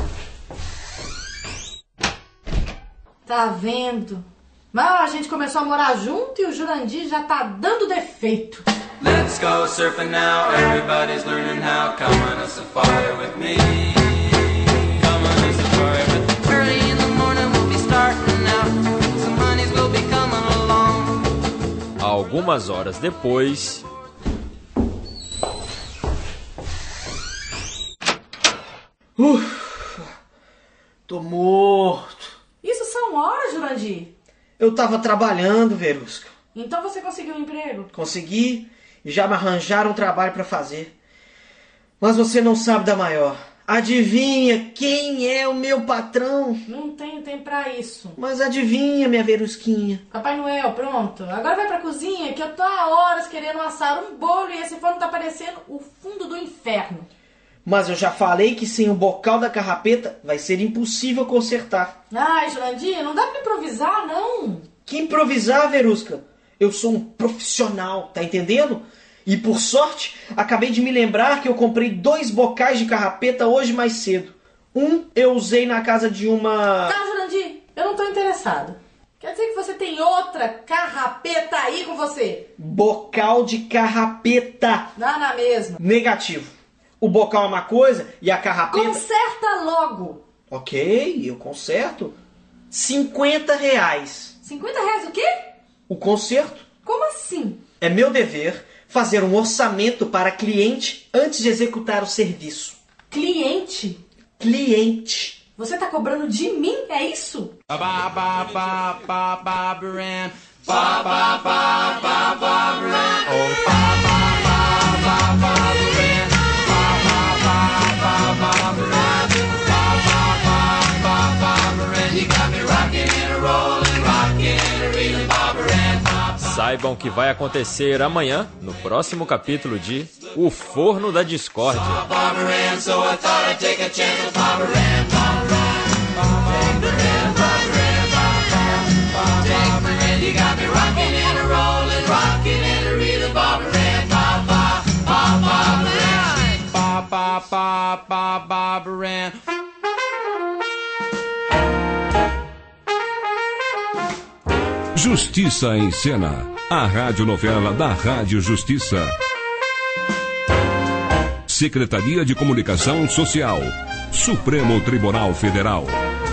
[SPEAKER 9] Tá vendo? Mas a gente começou a morar junto e o Jurandir já tá dando defeito.
[SPEAKER 10] Let's go surfing now, everybody's learning how. Come on a safari with me. Come on a safari with me. Early in the morning we'll be starting out. Some honeys will be coming along.
[SPEAKER 7] Algumas horas depois...
[SPEAKER 8] Ufa, tô morto.
[SPEAKER 9] Isso são horas, Jurandir?
[SPEAKER 8] Eu tava trabalhando, Verusca.
[SPEAKER 9] Então você conseguiu um emprego?
[SPEAKER 8] Consegui e já me arranjaram um trabalho pra fazer. Mas você não sabe da maior. Adivinha quem é o meu patrão?
[SPEAKER 9] Não tenho tempo pra isso.
[SPEAKER 8] Mas adivinha, minha Verusquinha.
[SPEAKER 9] Papai Noel, pronto. Agora vai pra cozinha que eu tô há horas querendo assar um bolo e esse forno tá parecendo o fundo do inferno.
[SPEAKER 8] Mas eu já falei que sem o bocal da carrapeta vai ser impossível consertar.
[SPEAKER 9] Ai, Jurandir, não dá pra improvisar, não.
[SPEAKER 8] Que improvisar, Verusca? Eu sou um profissional, tá entendendo? E por sorte, acabei de me lembrar que eu comprei dois bocais de carrapeta hoje mais cedo. Um eu usei na casa de uma...
[SPEAKER 9] Tá, Jurandir, eu não tô interessado. Quer dizer que você tem outra carrapeta aí com você?
[SPEAKER 8] Bocal de carrapeta.
[SPEAKER 9] Dá na mesma.
[SPEAKER 8] Negativo. O bocal é uma coisa e a carrapeta...
[SPEAKER 9] Conserta logo.
[SPEAKER 8] Ok, eu conserto. cinquenta reais.
[SPEAKER 9] cinquenta reais o quê?
[SPEAKER 8] O conserto.
[SPEAKER 9] Como assim?
[SPEAKER 8] É meu dever fazer um orçamento para cliente antes de executar o serviço.
[SPEAKER 9] Cliente?
[SPEAKER 8] Cliente.
[SPEAKER 9] Você tá cobrando de mim, é isso?
[SPEAKER 10] Ba ba ba ba ba ba ba ba ba ba ba ba oh ba ba ba ba ba
[SPEAKER 7] Saibam que vai acontecer amanhã, no próximo capítulo de O Forno da Discórdia.
[SPEAKER 3] Justiça em Cena, a radionovela da Rádio Justiça. Secretaria de Comunicação Social, Supremo Tribunal Federal.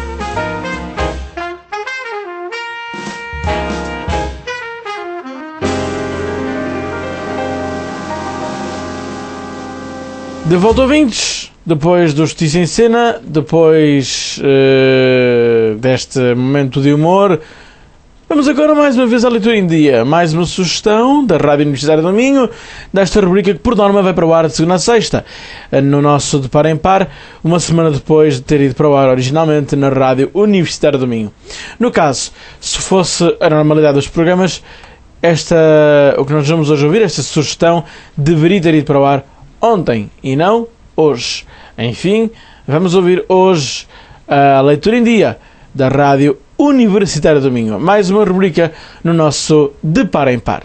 [SPEAKER 1] De volta, ouvintes, depois do Justiça em Cena, depois uh, deste momento de humor, vamos agora mais uma vez à leitura em dia. Mais uma sugestão da Rádio Universitária do Minho, desta rubrica que por norma vai para o ar de segunda a sexta, no nosso De Par em Par, uma semana depois de ter ido para o ar originalmente na Rádio Universitária do Minho. No caso, se fosse a normalidade dos programas, esta, o que nós vamos hoje ouvir, esta sugestão, deveria ter ido para o ar ontem e não hoje. Enfim, vamos ouvir hoje a leitura em dia da Rádio Universitária do Minho. Mais uma rubrica no nosso De Par em Par.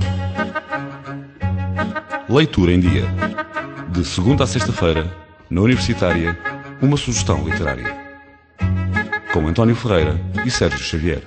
[SPEAKER 11] Leitura em dia. De segunda a sexta-feira, na Universitária, uma sugestão literária. Com António Ferreira e Sérgio Xavier.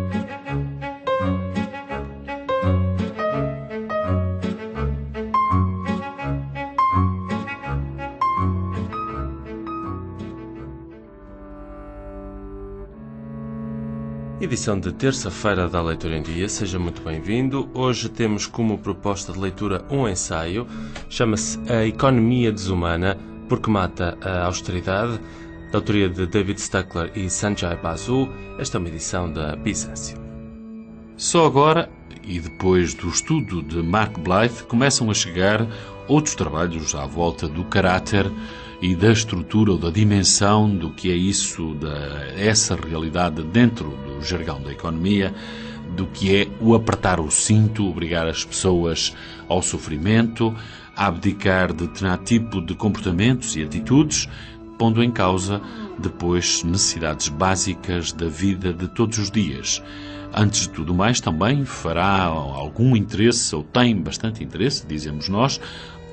[SPEAKER 12] Edição de terça-feira da Leitura em Dia, seja muito bem-vindo. Hoje temos como proposta de leitura um ensaio, chama-se A Economia Desumana, porque mata a austeridade, da autoria de David Stuckler e Sanjay Basu. Esta é uma edição da Bizâncio.
[SPEAKER 13] Só agora, e depois do estudo de Mark Blyth, começam a chegar outros trabalhos à volta do caráter e da estrutura ou da dimensão do que é isso, da, essa realidade dentro do jargão da economia, do que é o apertar o cinto, obrigar as pessoas ao sofrimento, a abdicar de determinado tipo de comportamentos e atitudes, pondo em causa depois necessidades básicas da vida de todos os dias. Antes de tudo mais, também fará algum interesse, ou tem bastante interesse, dizemos nós,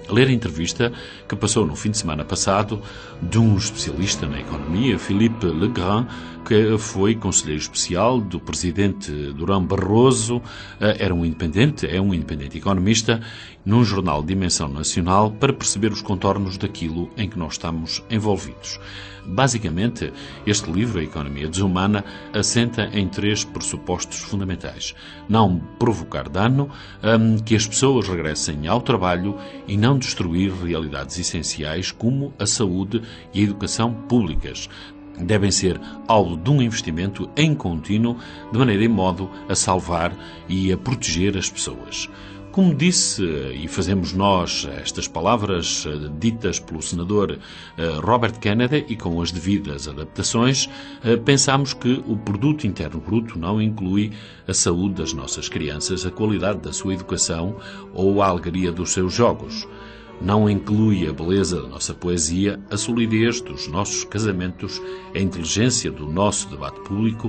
[SPEAKER 13] ler a entrevista que passou no fim de semana passado de um especialista na economia, Philippe Legrand, que foi conselheiro especial do presidente Durão Barroso, era um independente, é um independente economista, num jornal de dimensão nacional, para perceber os contornos daquilo em que nós estamos envolvidos. Basicamente, este livro, A Economia Desumana, assenta em três pressupostos fundamentais. Não provocar dano, um, que as pessoas regressem ao trabalho e não destruir realidades essenciais como a saúde e a educação públicas. Devem ser alvo de um investimento em contínuo, de maneira e modo a salvar e a proteger as pessoas. Como disse, e fazemos nós estas palavras ditas pelo senador Robert Kennedy e com as devidas adaptações, pensamos que o produto interno bruto não inclui a saúde das nossas crianças, a qualidade da sua educação ou a alegria dos seus jogos. Não inclui a beleza da nossa poesia, a solidez dos nossos casamentos, a inteligência do nosso debate público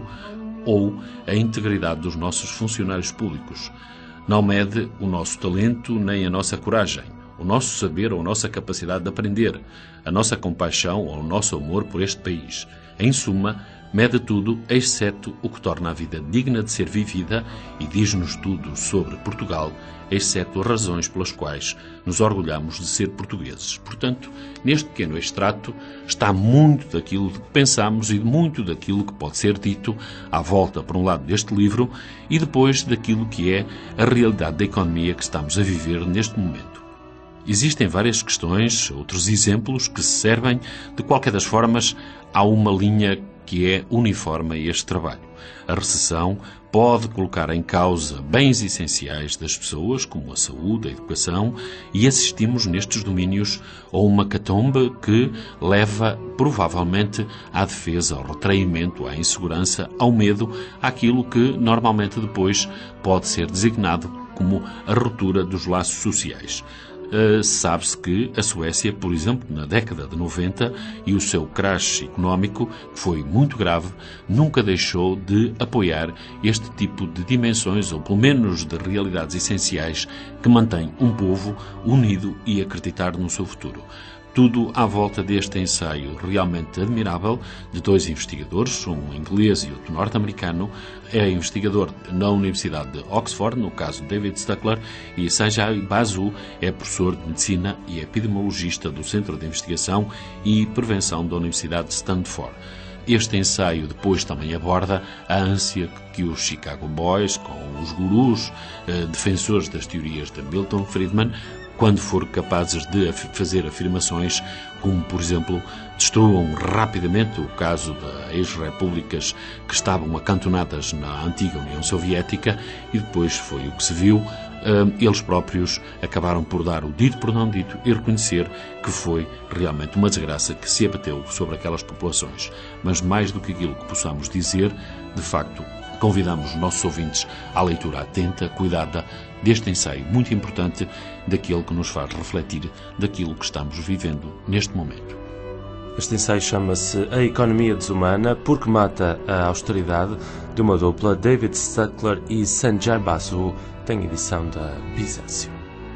[SPEAKER 13] ou a integridade dos nossos funcionários públicos. Não mede o nosso talento nem a nossa coragem, o nosso saber ou a nossa capacidade de aprender, a nossa compaixão ou o nosso amor por este país. Em suma, mede tudo, exceto o que torna a vida digna de ser vivida e diz-nos tudo sobre Portugal, exceto as razões pelas quais nos orgulhamos de ser portugueses. Portanto, neste pequeno extrato está muito daquilo que pensamos e muito daquilo que pode ser dito à volta, por um lado, deste livro e depois daquilo que é a realidade da economia que estamos a viver neste momento. Existem várias questões, outros exemplos que servem, de qualquer das formas, há uma linha que é uniforme a este trabalho. A recessão pode colocar em causa bens essenciais das pessoas, como a saúde, a educação, e assistimos nestes domínios a uma catombe que leva, provavelmente, à defesa, ao retraimento, à insegurança, ao medo, àquilo que normalmente depois pode ser designado como a ruptura dos laços sociais. Uh, sabe-se que a Suécia, por exemplo, na década de noventa, e o seu crash económico, que foi muito grave, nunca deixou de apoiar este tipo de dimensões, ou pelo menos de realidades essenciais, que mantém um povo unido e acreditar no seu futuro. Tudo à volta deste ensaio realmente admirável de dois investigadores, um inglês e outro norte-americano. É investigador na Universidade de Oxford, no caso David Stuckler, e Sajai Basu é professor de Medicina e epidemiologista do Centro de Investigação e Prevenção da Universidade de Stanford. Este ensaio depois também aborda a ânsia que os Chicago Boys, com os gurus eh, defensores das teorias de Milton Friedman, quando for capazes de fazer afirmações como, por exemplo, destruam rapidamente o caso das ex-repúblicas que estavam acantonadas na antiga União Soviética, e depois foi o que se viu. Eles próprios acabaram por dar o dito por não dito e reconhecer que foi realmente uma desgraça que se abateu sobre aquelas populações. Mas mais do que aquilo que possamos dizer, de facto, convidamos os nossos ouvintes à leitura atenta, cuidada, deste ensaio muito importante, daquele que nos faz refletir daquilo que estamos vivendo neste momento.
[SPEAKER 12] Este ensaio chama-se A Economia Desumana, porque mata a austeridade, de uma dupla, David Stuckler e Sanjay Basu, tem edição da Bizâncio.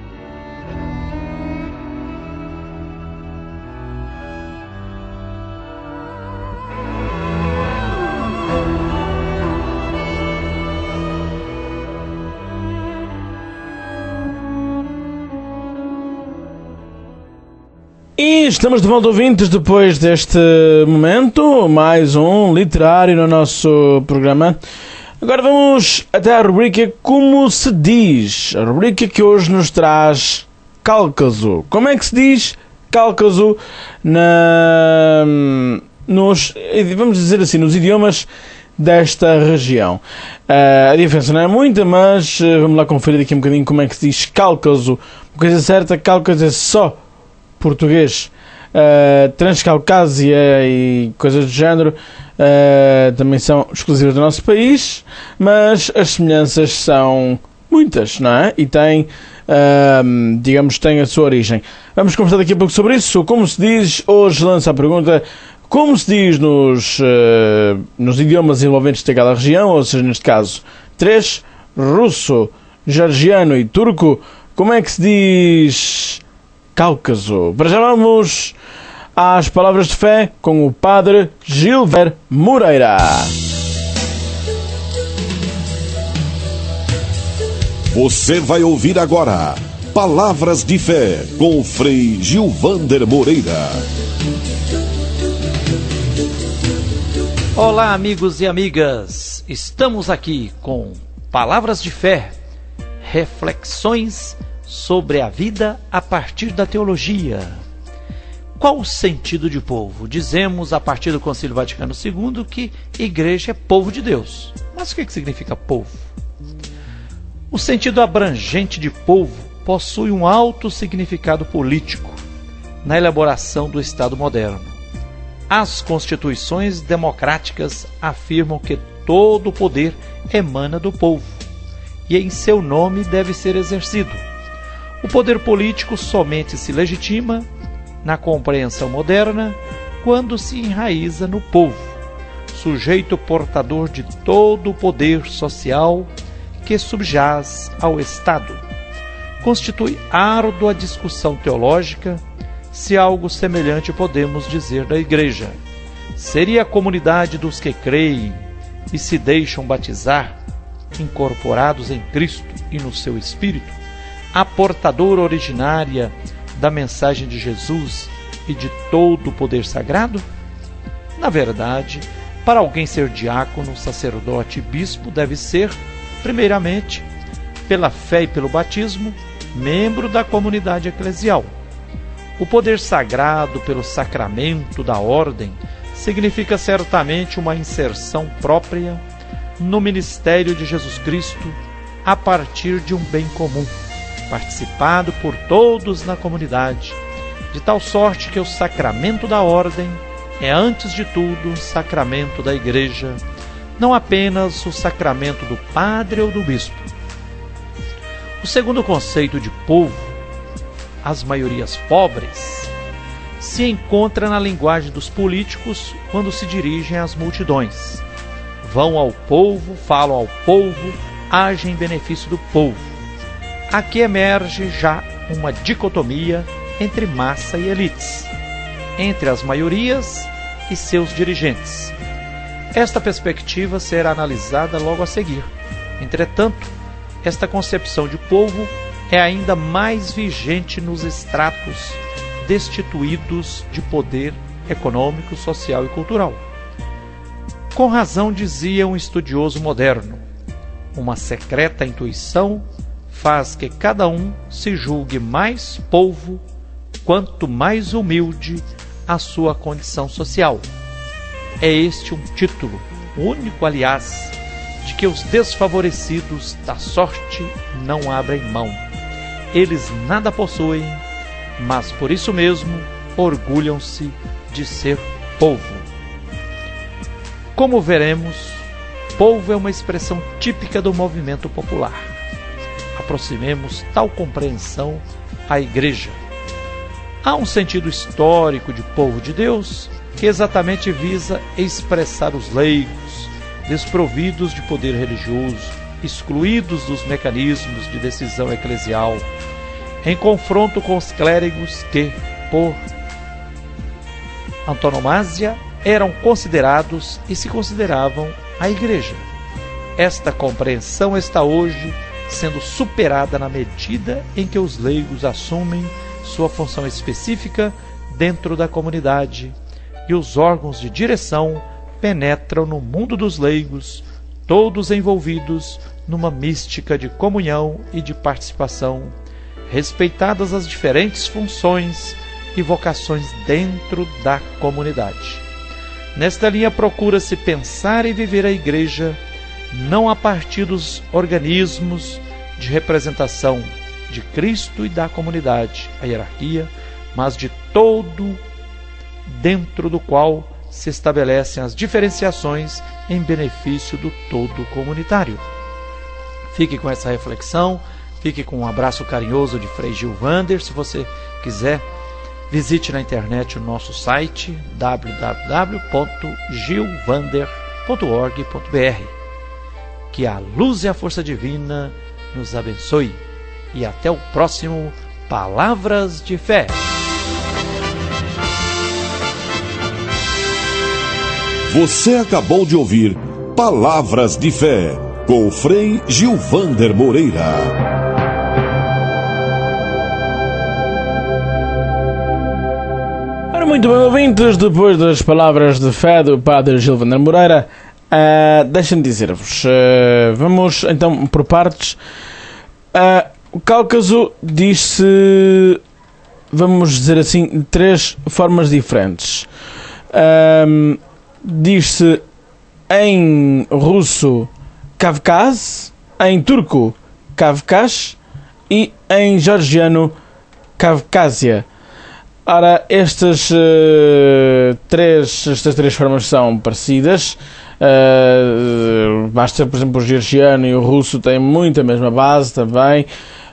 [SPEAKER 1] E estamos de volta, ouvintes, depois deste momento, mais um literário no nosso programa. Agora vamos até à rubrica Como se diz, a rubrica que hoje nos traz Cáucaso. Como é que se diz Cáucaso na, nos, vamos dizer assim, nos idiomas desta região? Uh, a diferença não é muita, mas uh, vamos lá conferir aqui um bocadinho como é que se diz Cáucaso. Uma coisa certa, Cáucaso é só português. Uh, Transcaucásia e coisas do género uh, também são exclusivas do nosso país, mas as semelhanças são muitas, não é? E têm, uh, digamos, têm a sua origem. Vamos conversar daqui a pouco sobre isso. Como se diz, hoje lança a pergunta: como se diz nos, uh, nos idiomas envolventes daquela região, ou seja, neste caso três, russo, georgiano e turco, como é que se diz Cáucaso. Para já vamos às palavras de fé com o Padre Gilvander Moreira.
[SPEAKER 18] Você vai ouvir agora Palavras de Fé com o Frei Gilvander Moreira.
[SPEAKER 19] Olá, amigos e amigas. Estamos aqui com Palavras de Fé, reflexões sobre a vida a partir da teologia. Qual o sentido de povo? Dizemos a partir do Concílio Vaticano segundo que igreja é povo de Deus. Mas o que significa povo? O sentido abrangente de povo possui um alto significado político na elaboração do Estado moderno. As constituições democráticas afirmam que todo o poder emana do povo e em seu nome deve ser exercido. O poder político somente se legitima, na compreensão moderna, quando se enraiza no povo, sujeito portador de todo o poder social que subjaz ao Estado. Constitui árdua discussão teológica se algo semelhante podemos dizer da Igreja. Seria a comunidade dos que creem e se deixam batizar, incorporados em Cristo e no seu Espírito, a portadora originária da mensagem de Jesus e de todo o poder sagrado? Na verdade, para alguém ser diácono, sacerdote e bispo, deve ser, primeiramente, pela fé e pelo batismo, membro da comunidade eclesial. O poder sagrado pelo sacramento da ordem significa certamente uma inserção própria no ministério de Jesus Cristo a partir de um bem comum, participado por todos na comunidade, de tal sorte que o sacramento da ordem é, antes de tudo, o sacramento da Igreja, não apenas o sacramento do padre ou do bispo. O segundo conceito de povo, as maiorias pobres, se encontra na linguagem dos políticos quando se dirigem às multidões. Vão ao povo, falam ao povo, agem em benefício do povo. Aqui emerge já uma dicotomia entre massa e elites, entre as maiorias e seus dirigentes. Esta perspectiva será analisada logo a seguir. Entretanto, esta concepção de povo é ainda mais vigente nos estratos destituídos de poder econômico, social e cultural. Com razão dizia um estudioso moderno, uma secreta intuição faz que cada um se julgue mais polvo quanto mais humilde a sua condição social. É este um título, único aliás, de que os desfavorecidos da sorte não abrem mão. Eles nada possuem, mas por isso mesmo orgulham-se de ser povo. Como veremos, povo é uma expressão típica do movimento popular. Aproximemos tal compreensão à Igreja. Há um sentido histórico de povo de Deus que exatamente visa expressar os leigos, desprovidos de poder religioso, excluídos dos mecanismos de decisão eclesial, em confronto com os clérigos que, por antonomasia, eram considerados e se consideravam a Igreja. Esta compreensão está hoje sendo superada na medida em que os leigos assumem sua função específica dentro da comunidade e os órgãos de direção penetram no mundo dos leigos, todos envolvidos numa mística de comunhão e de participação, respeitadas as diferentes funções e vocações dentro da comunidade. Nesta linha procura-se pensar e viver a Igreja não a partir dos organismos de representação de Cristo e da comunidade, a hierarquia, mas de todo dentro do qual se estabelecem as diferenciações em benefício do todo comunitário. Fique com essa reflexão, fique com um abraço carinhoso de Frei Gilvander. Se você quiser, visite na internet o nosso site w w w ponto gilvander ponto org ponto b r. Que a luz e a força divina nos abençoe e até o próximo Palavras de Fé.
[SPEAKER 18] Você acabou de ouvir Palavras de Fé, com o Frei Gilvander Moreira.
[SPEAKER 1] Ora, muito bem, ouvintes, depois das palavras de fé do Padre Gilvander Moreira, uh, deixem-me dizer-vos, uh, vamos então por partes. Uh, o Cáucaso diz-se, vamos dizer assim, de três formas diferentes. Uh, diz-se em russo Kavkaz, em turco Kavkaz e em georgiano Kavkásia. Ora, estas, uh, três, estas três formas são parecidas. Uh, basta, por exemplo, o georgiano e o russo têm muito a mesma base também.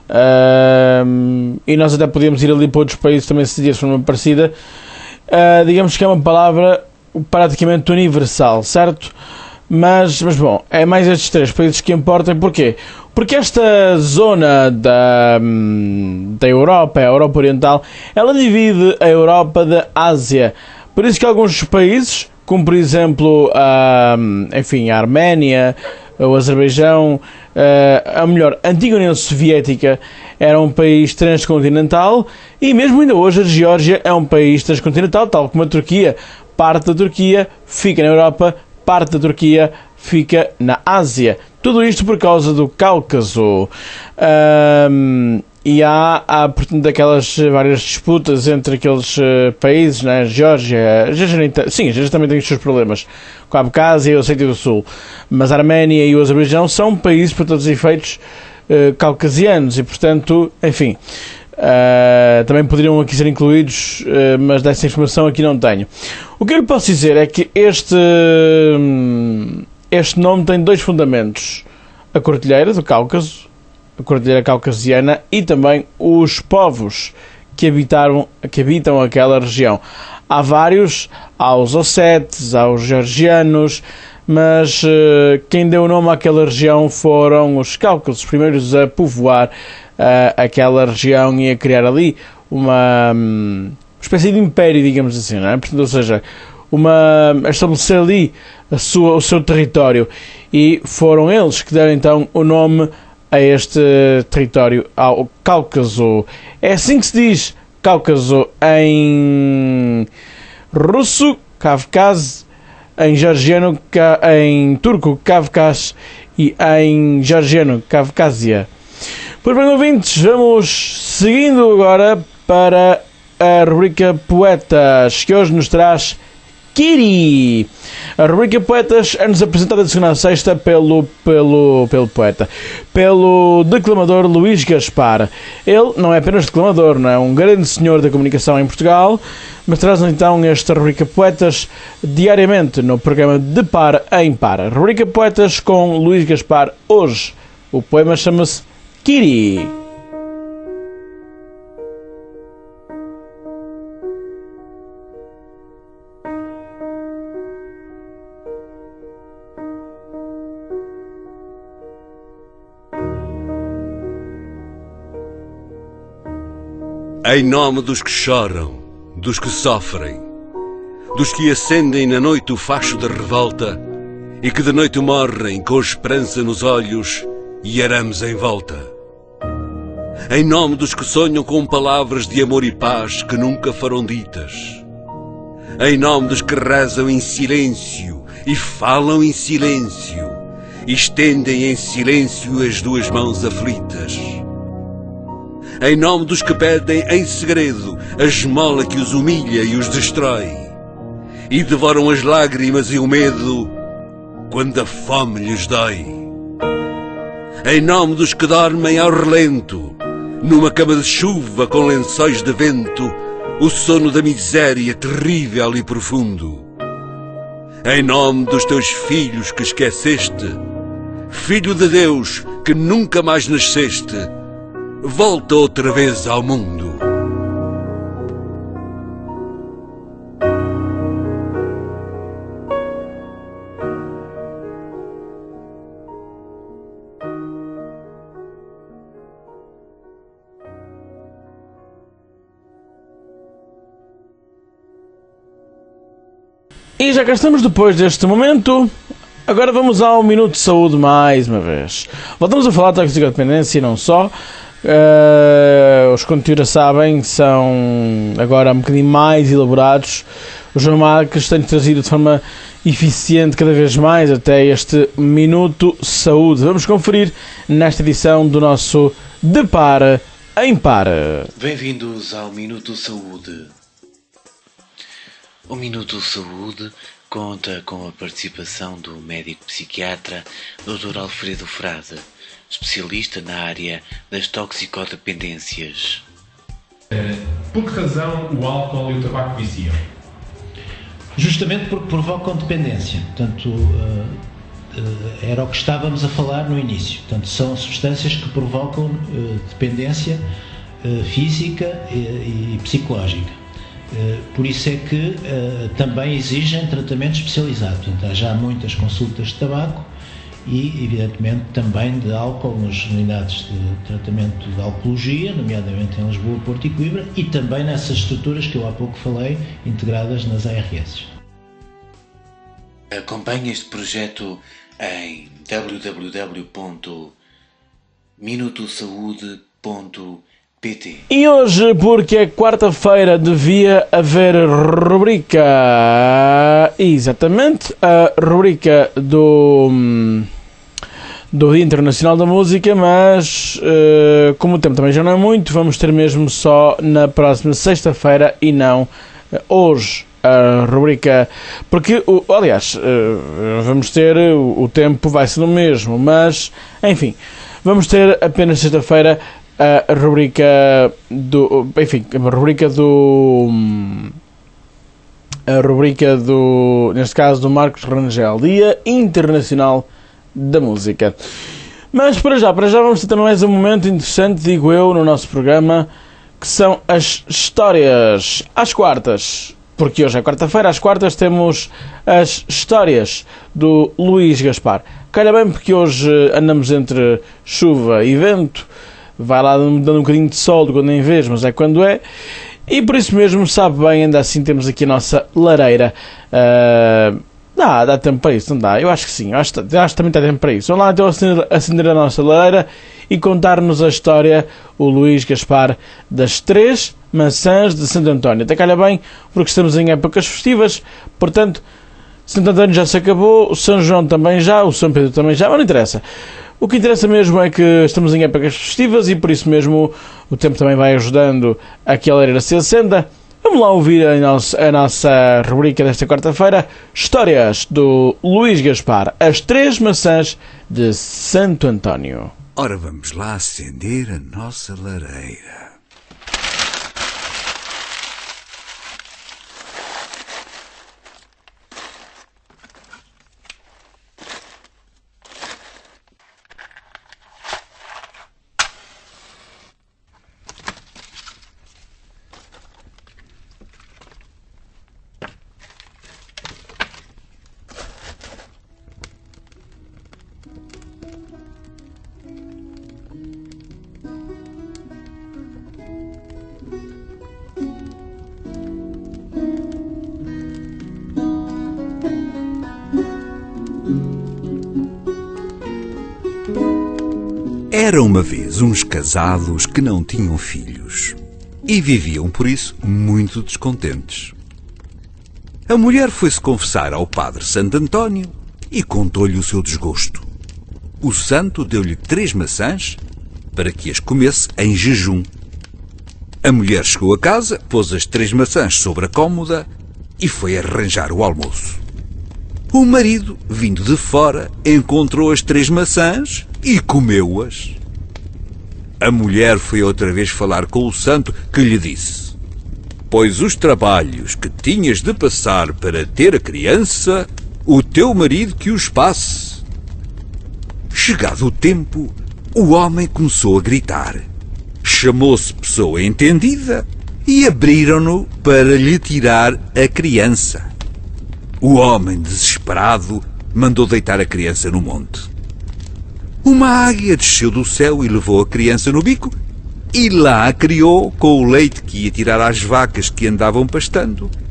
[SPEAKER 1] Uh, e nós até podíamos ir ali para outros países também se dizer de forma parecida. Uh, digamos que é uma palavra praticamente universal, certo? Mas, mas bom, é mais estes três países que importam. Porquê? Porque esta zona da, da Europa, a Europa Oriental, ela divide a Europa da Ásia. Por isso que alguns países, como por exemplo a, enfim, a Arménia, o Azerbaijão, a, a melhor, a antiga União Soviética era um país transcontinental, e mesmo ainda hoje a Geórgia é um país transcontinental, tal como a Turquia. Parte da Turquia fica na Europa, parte da Turquia fica na Ásia. Tudo isto por causa do Cáucaso. Um, e há, há, portanto, aquelas várias disputas entre aqueles uh, países, né? Geórgia, Geórgia, sim, Geórgia também tem os seus problemas, com a Abkhazia e o Ossétia do Sul. Mas a Arménia e o Azerbaijão são países, por todos os efeitos, uh, caucasianos, e, portanto, enfim, uh, também poderiam aqui ser incluídos, uh, mas dessa informação aqui não tenho. O que eu lhe posso dizer é que este... Hum, Este nome tem dois fundamentos: a Cordilheira do Cáucaso, a Cordilheira Caucasiana, e também os povos que, habitaram, que habitam aquela região. Há vários, há os ossetes, há os georgianos, mas uh, quem deu o nome àquela região foram os cáucasos, os primeiros a povoar uh, aquela região e a criar ali uma, uma espécie de império, digamos assim, não é? Portanto, ou seja, uma, a estabelecer ali a sua, o seu território, e foram eles que deram então o nome a este território, ao Cáucaso. É assim que se diz Cáucaso em russo, Kavkaz, em georgiano, em turco, Kavkaz, e em georgiano, Kavkásia. Pois bem, ouvintes, vamos seguindo agora para a rubrica Poetas, que hoje nos traz Kiri. A rubrica Poetas é-nos apresentada de segunda a sexta pelo, pelo, pelo poeta, pelo declamador Luís Gaspar. Ele não é apenas declamador, não é um grande senhor da comunicação em Portugal, mas traz então esta rubrica Poetas diariamente no programa De Par em Par. Rubrica Poetas com Luís Gaspar. Hoje o poema chama-se Kiri.
[SPEAKER 2] Em nome dos que choram, dos que sofrem, dos que acendem na noite o facho da revolta e que de noite morrem com esperança nos olhos e arames em volta. Em nome dos que sonham com palavras de amor e paz que nunca foram ditas. Em nome dos que rezam em silêncio e falam em silêncio e estendem em silêncio as duas mãos aflitas. Em nome dos que pedem em segredo a esmola que os humilha e os destrói, e devoram as lágrimas e o medo quando a fome lhes dói. Em nome dos que dormem ao relento, numa cama de chuva com lençóis de vento, o sono da miséria terrível e profundo. Em nome dos teus filhos que esqueceste, filho de Deus que nunca mais nasceste, volta outra vez ao mundo.
[SPEAKER 1] E já cá estamos depois deste momento. Agora vamos ao Minuto de Saúde mais uma vez. Voltamos a falar de toxicodependência e não só. Uh, os conteúdos, sabem, são agora um bocadinho mais elaborados. O João Marques tem trazido de forma eficiente cada vez mais até este Minuto Saúde. Vamos conferir nesta edição do nosso De Par em Par.
[SPEAKER 20] Bem-vindos ao Minuto Saúde. O Minuto Saúde conta com a participação do médico psiquiatra doutor Alfredo Frade, especialista na área das toxicodependências.
[SPEAKER 21] Por que razão o álcool e o tabaco viciam?
[SPEAKER 22] Justamente porque provocam dependência. Portanto, uh, uh, era o que estávamos a falar no início. Portanto, são substâncias que provocam uh, dependência uh, física e, e psicológica. Uh, por isso é que uh, também exigem tratamento especializado. Portanto, há já muitas consultas de tabaco e, evidentemente, também de álcool nas unidades de tratamento de alcoologia, nomeadamente em Lisboa, Porto e Coimbra, e também nessas estruturas que eu há pouco falei, integradas nas A R S.
[SPEAKER 20] Acompanhe este projeto em w w w ponto minuto saúde ponto p t.
[SPEAKER 1] E hoje, porque é quarta-feira, devia haver rubrica, exatamente, a rubrica do, do Dia Internacional da Música, mas uh, como o tempo também já não é muito, vamos ter mesmo só na próxima sexta-feira e não uh, hoje. A rubrica, porque, aliás, uh, vamos ter, o, o tempo vai ser o mesmo, mas, enfim, vamos ter apenas sexta-feira a rubrica do, enfim, a rubrica do, a rubrica do, neste caso, do Marcos Rangel, Dia Internacional da Música. Mas para já, para já vamos ter mais um momento interessante, digo eu, no nosso programa, que são as histórias às quartas. Porque hoje é quarta-feira, às quartas temos as histórias do Luís Gaspar. Calha bem porque hoje andamos entre chuva e vento, vai lá dando um bocadinho de sol de quando em vez, mas é quando é, e por isso mesmo, sabe bem, ainda assim temos aqui a nossa lareira. Uh, dá, dá tempo para isso, não dá? Eu acho que sim, eu acho, eu acho que também dá tempo para isso. Vamos lá então acender, acender a nossa lareira e contar-nos a história, o Luís Gaspar, das três maçãs de Santo António. Até calha bem, porque estamos em épocas festivas, portanto, Santo António já se acabou, o São João também já, o São Pedro também já, mas não interessa. O que interessa mesmo é que estamos em épocas festivas e por isso mesmo o tempo também vai ajudando a que a lareira se acenda. Vamos lá ouvir a nossa, a nossa rubrica desta quarta-feira, histórias do Luís Gaspar, as três maçãs de Santo António.
[SPEAKER 4] Ora, vamos lá acender a nossa lareira. Era uma vez uns casados que não tinham filhos e viviam, por isso, muito descontentes. A mulher foi-se confessar ao padre Santo António e contou-lhe o seu desgosto. O santo deu-lhe três maçãs para que as comesse em jejum. A mulher chegou a casa, pôs as três maçãs sobre a cômoda e foi arranjar o almoço. O marido, vindo de fora, encontrou as três maçãs e comeu-as. A mulher foi outra vez falar com o santo, que lhe disse: pois os trabalhos que tinhas de passar para ter a criança, o teu marido que os passe. Chegado o tempo, o homem começou a gritar. Chamou-se pessoa entendida e abriram-no para lhe tirar a criança. O homem, desesperado, mandou deitar a criança no monte. Uma águia desceu do céu e levou a criança no bico e lá a criou com o leite que ia tirar às vacas que andavam pastando.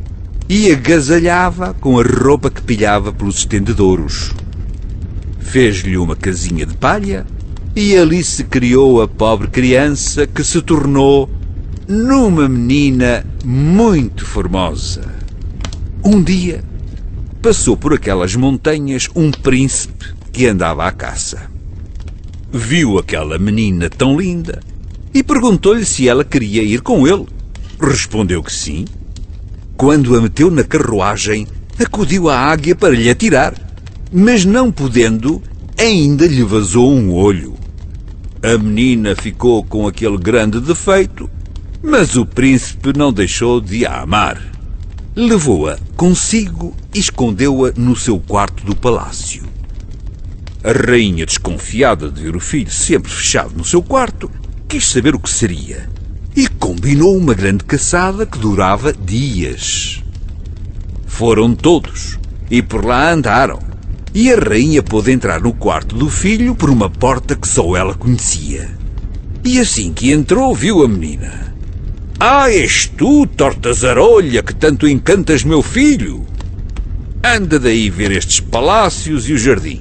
[SPEAKER 4] e agasalhava com a roupa que pilhava pelos estendedouros. Fez-lhe uma casinha de palha e ali se criou a pobre criança que se tornou numa menina muito formosa. Um dia passou por aquelas montanhas um príncipe que andava à caça. Viu aquela menina tão linda e perguntou-lhe se ela queria ir com ele. Respondeu que sim. Quando a meteu na carruagem, acudiu à águia para lhe atirar, mas não podendo, ainda lhe vazou um olho. A menina ficou com aquele grande defeito, mas o príncipe não deixou de a amar. Levou-a consigo e escondeu-a no seu quarto do palácio. A rainha, desconfiada de ver o filho sempre fechado no seu quarto, quis saber o que seria e combinou uma grande caçada que durava dias. Foram todos e por lá andaram, e a rainha pôde entrar no quarto do filho por uma porta que só ela conhecia. E assim que entrou, viu a menina. Ah, és tu, torta-zarolha, que tanto encantas meu filho? Anda daí ver estes palácios e o jardim.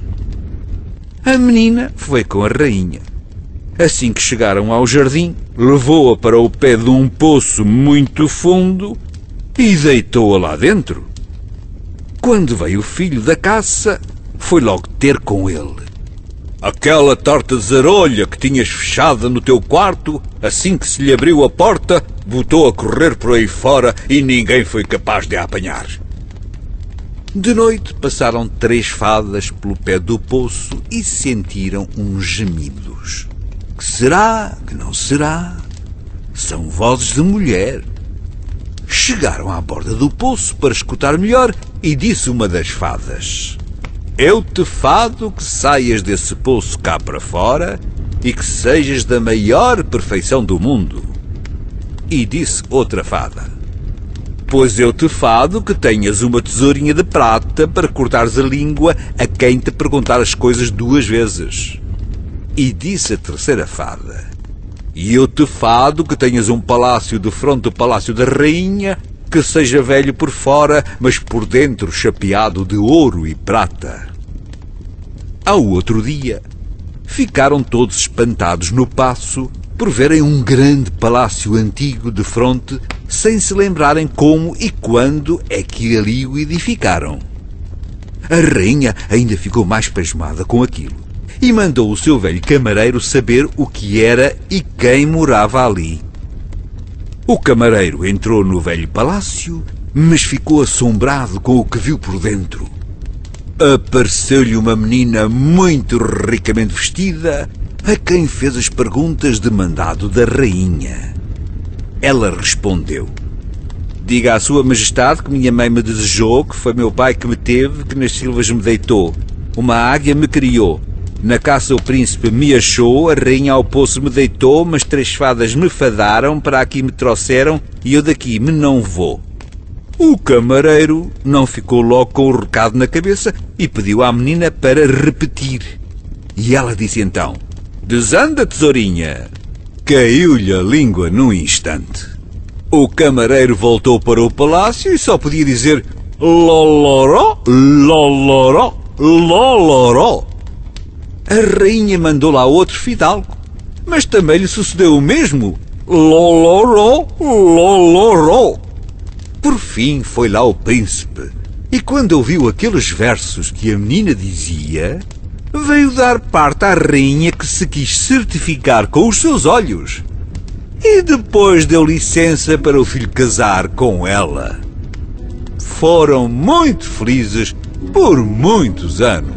[SPEAKER 4] A menina foi com a rainha. Assim que chegaram ao jardim, levou-a para o pé de um poço muito fundo e deitou-a lá dentro. Quando veio o filho da caça, foi logo ter com ele. Aquela torta de zarolha que tinhas fechada no teu quarto, assim que se lhe abriu a porta, botou a correr por aí fora e ninguém foi capaz de a apanhar. De noite passaram três fadas pelo pé do poço e sentiram uns gemidos. Que será? Que não será? São vozes de mulher. Chegaram à borda do poço para escutar melhor e disse uma das fadas: Eu te fado que saias desse poço cá para fora e que sejas da maior perfeição do mundo. E disse outra fada: Pois eu te fado que tenhas uma tesourinha de prata para cortares a língua a quem te perguntar as coisas duas vezes. E disse a terceira fada: E eu te fado que tenhas um palácio de fronte ao palácio da rainha, que seja velho por fora, mas por dentro chapeado de ouro e prata. Ao outro dia, ficaram todos espantados no paço por verem um grande palácio antigo de fronte, sem se lembrarem como e quando é que ali o edificaram. A rainha ainda ficou mais pasmada com aquilo e mandou o seu velho camareiro saber o que era e quem morava ali. O camareiro entrou no velho palácio, mas ficou assombrado com o que viu por dentro. Apareceu-lhe uma menina muito ricamente vestida, a quem fez as perguntas de mandado da rainha. Ela respondeu: Diga à sua majestade que minha mãe me desejou, que foi meu pai que me teve, que nas silvas me deitou. Uma águia me criou. Na caça o príncipe me achou, a rainha ao poço me deitou, mas três fadas me fadaram, para aqui me trouxeram, e eu daqui me não vou. O camareiro não ficou logo com o recado na cabeça e pediu à menina para repetir. E ela disse então: Desanda, tesourinha. Caiu-lhe a língua num instante. O camareiro voltou para o palácio e só podia dizer loloró, loloró, loloró. A rainha mandou lá outro fidalgo, mas também lhe sucedeu o mesmo. Loloró, loloró. Por fim foi lá o príncipe, e quando ouviu aqueles versos que a menina dizia, veio dar parte à rainha, que se quis certificar com os seus olhos. E depois deu licença para o filho casar com ela. Foram muito felizes por muitos anos.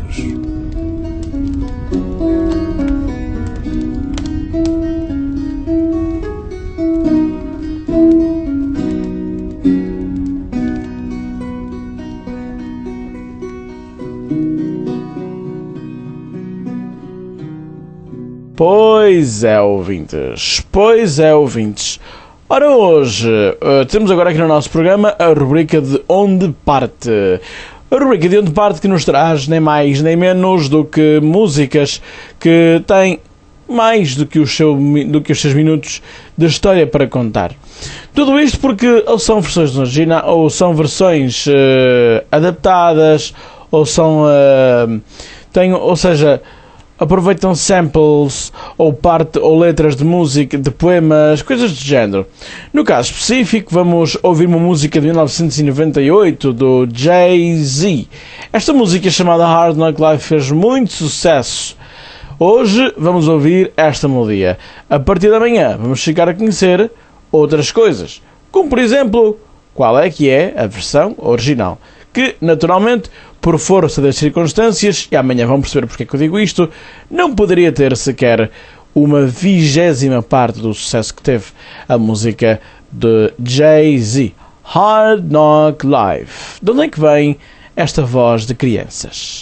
[SPEAKER 1] Pois é, ouvintes. Pois é, ouvintes. Ora, hoje uh, temos agora aqui no nosso programa a rubrica de Onde Parte. A rubrica de Onde Parte que nos traz nem mais nem menos do que músicas que têm mais do que, o seu, do que os seus minutos de história para contar. Tudo isto porque ou são versões originais, ou são versões uh, adaptadas, ou são, uh, têm, ou seja, aproveitam samples ou parte ou letras de música, de poemas, coisas do género. No caso específico, vamos ouvir uma música de mil novecentos e noventa e oito do Jay-Z. Esta música chamada Hard Knock Life fez muito sucesso. Hoje vamos ouvir esta melodia. A partir da manhã vamos ficar a conhecer outras coisas, como por exemplo, qual é que é a versão original, que naturalmente, por força das circunstâncias, e amanhã vão perceber porque é que eu digo isto, não poderia ter sequer uma vigésima parte do sucesso que teve a música de Jay-Z, Hard Knock Life. De onde é que vem esta voz de crianças?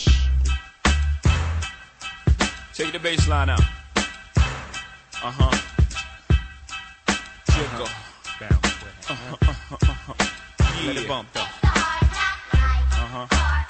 [SPEAKER 14] Take the bass line out. Uh-huh. Jiggle. Uh-huh, uh-huh, uh-huh. Yeah. Let it bump though. Uh-huh.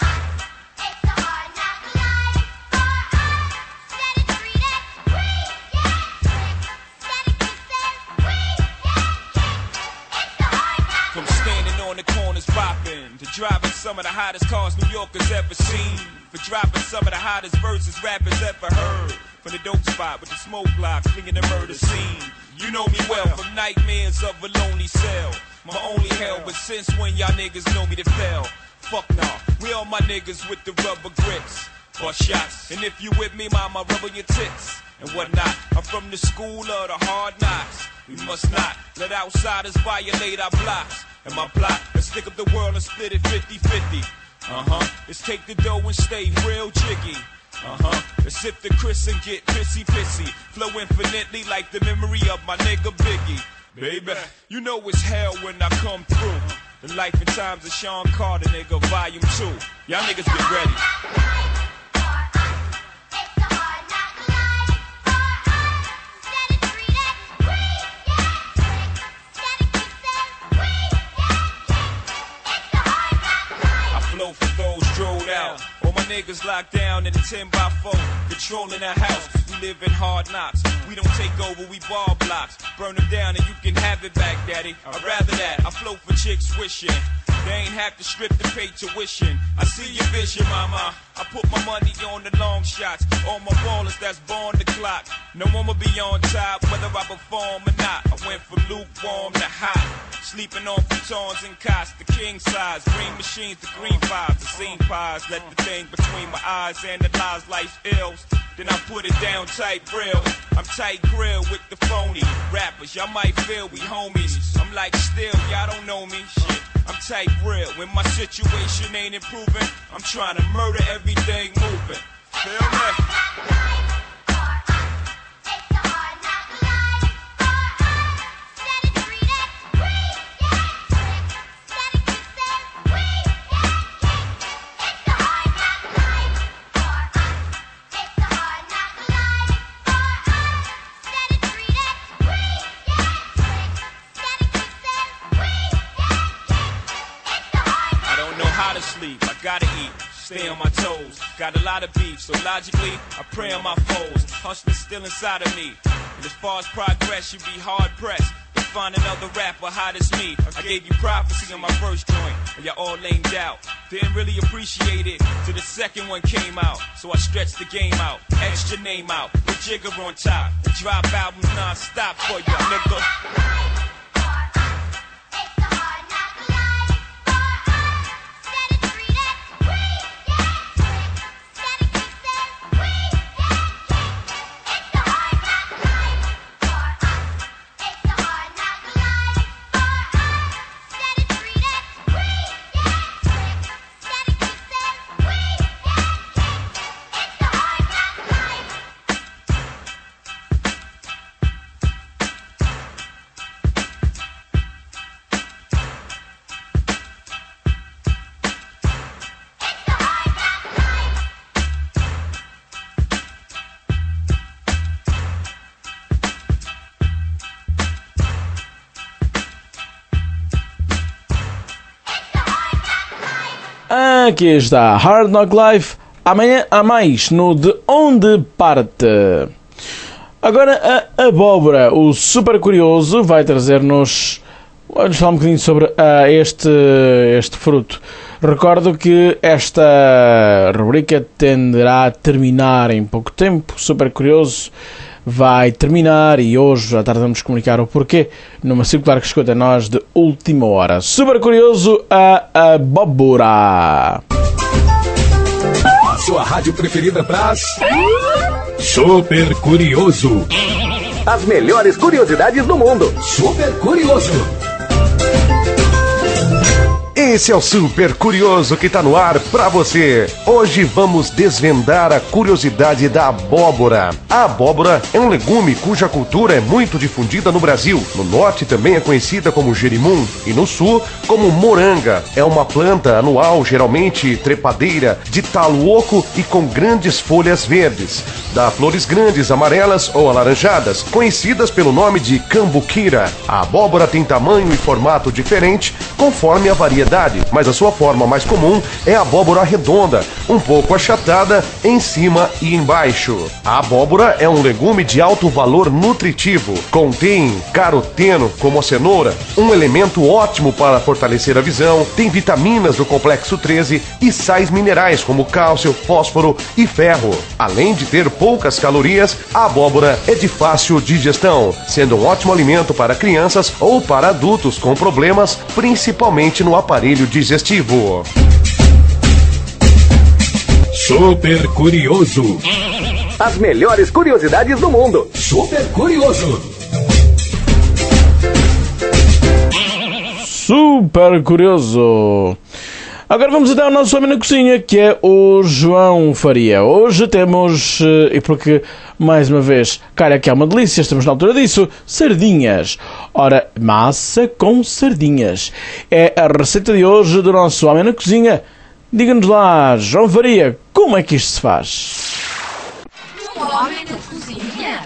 [SPEAKER 14] From standing on the corners popping to driving some of the hottest cars New Yorkers ever seen, for dropping some of the hottest verses rappers ever heard, from the dope spot with the smoke blocks flinging the murder scene. You know me well from nightmares of a lonely cell, my only hell, but since when y'all niggas know me to fail? Fuck nah, we all my niggas with the rubber grips or shots, and if you with me, mama, rubber your tits and whatnot. I'm from the school of the hard knocks. We must not let outsiders violate our blocks. And my plot, let's stick up the world and split it fifty-fifty. Uh-huh, let's take the dough and stay real jiggy. Uh-huh, let's sip the Chris and get pissy-pissy. Flow infinitely like the memory of my nigga Biggie. Baby, you know it's hell when I come through. The life and times of Sean Carter, nigga, volume two. Y'all niggas get ready. Niggas locked down in a ten by four, controlling the house. We live in hard knocks. We don't take over, we ball blocks. Burn them down and you can have it back, daddy. I'd rather that. I flow for chicks wishing they ain't have to strip to pay tuition. I see your vision, mama. I put my money on the long shots. All my ballers that's born the clock. No one will be on top, whether I perform or not. I went from lukewarm to hot. Sleeping on futons and cots, the king size. Green machines, the green fives, the scene pies. Let the thing between my eyes analyze life's ills. Then I put it down tight real. I'm tight grill with the phony rappers. Y'all might feel we homies. I'm like still, y'all don't know me. Shit, I'm tight real. When my situation ain't improving, I'm trying to murder everything moving. Feel me? Gotta eat, stay on my toes. Got a lot of beef, so logically, I pray on my foes. Hustling's still inside of me. And as far as progress, you'd be hard pressed to find another rapper hot as me. I gave you prophecy on my first joint, and y'all all lamed out. Didn't really appreciate it till the second one came out. So I stretched the game out, etched your name out, with Jigger on top, and drop albums non-stop for y'all, nigga.
[SPEAKER 1] Aqui está Hard Knock Life. Amanhã há mais no De Onde Parte. Agora a abóbora, o super curioso, vai trazer-nos... Vamos falar um bocadinho sobre uh, este, este fruto. Recordo que esta rubrica tenderá a terminar em pouco tempo. Super curioso vai terminar e hoje já tarde vamos comunicar o porquê numa circular que escuta a nós de última hora. Super curioso, a abóbora.
[SPEAKER 16] A sua rádio preferida para Super Curioso.
[SPEAKER 17] As melhores curiosidades do mundo.
[SPEAKER 16] Super Curioso.
[SPEAKER 23] Esse é o Super Curioso que está no ar para você. Hoje vamos desvendar a curiosidade da abóbora. A abóbora é um legume cuja cultura é muito difundida no Brasil. No norte também é conhecida como jerimum e no sul como moranga. É uma planta anual, geralmente trepadeira, de talo oco e com grandes folhas verdes. Dá flores grandes, amarelas ou alaranjadas, conhecidas pelo nome de cambuquira. A abóbora tem tamanho e formato diferente conforme a variedade, mas a sua forma mais comum é a abóbora redonda, um pouco achatada em cima e embaixo. A abóbora é um legume de alto valor nutritivo. Contém caroteno, como a cenoura, um elemento ótimo para fortalecer a visão, tem vitaminas do complexo treze e sais minerais como cálcio, fósforo e ferro. Além de ter poucas calorias, a abóbora é de fácil digestão, sendo um ótimo alimento para crianças ou para adultos com problemas, principalmente no aparelho digestivo.
[SPEAKER 16] Super Curioso.
[SPEAKER 17] As melhores curiosidades do mundo.
[SPEAKER 16] Super Curioso.
[SPEAKER 1] Super Curioso. Agora vamos até ao nosso homem na cozinha, que é o João Faria. Hoje temos, e porque, mais uma vez, cara, que é uma delícia, estamos na altura disso, sardinhas. Ora, massa com sardinhas. É a receita de hoje do nosso homem na cozinha. Diga-nos lá, João Faria, como é que isto se faz?
[SPEAKER 9] O homem na cozinha.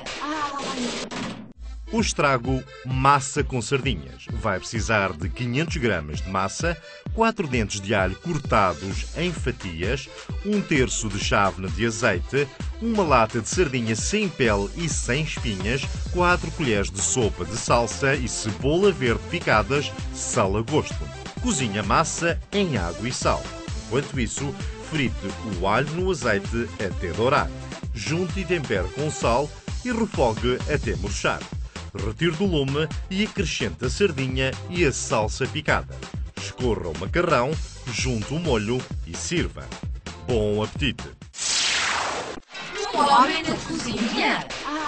[SPEAKER 24] O estrago massa com sardinhas. Vai precisar de quinhentos gramas de massa, quatro dentes de alho cortados em fatias, um terço de chávena de azeite, uma lata de sardinha sem pele e sem espinhas, quatro colheres de sopa de salsa e cebola verde picadas, sal a gosto. Cozinhe a massa em água e sal. Enquanto isso, frite o alho no azeite até dourar. Junte e tempere com sal e refogue até murchar. Retire do lume e acrescente a sardinha e a salsa picada. Escorra o macarrão, junte o molho e sirva. Bom apetite!
[SPEAKER 9] O homem na cozinha.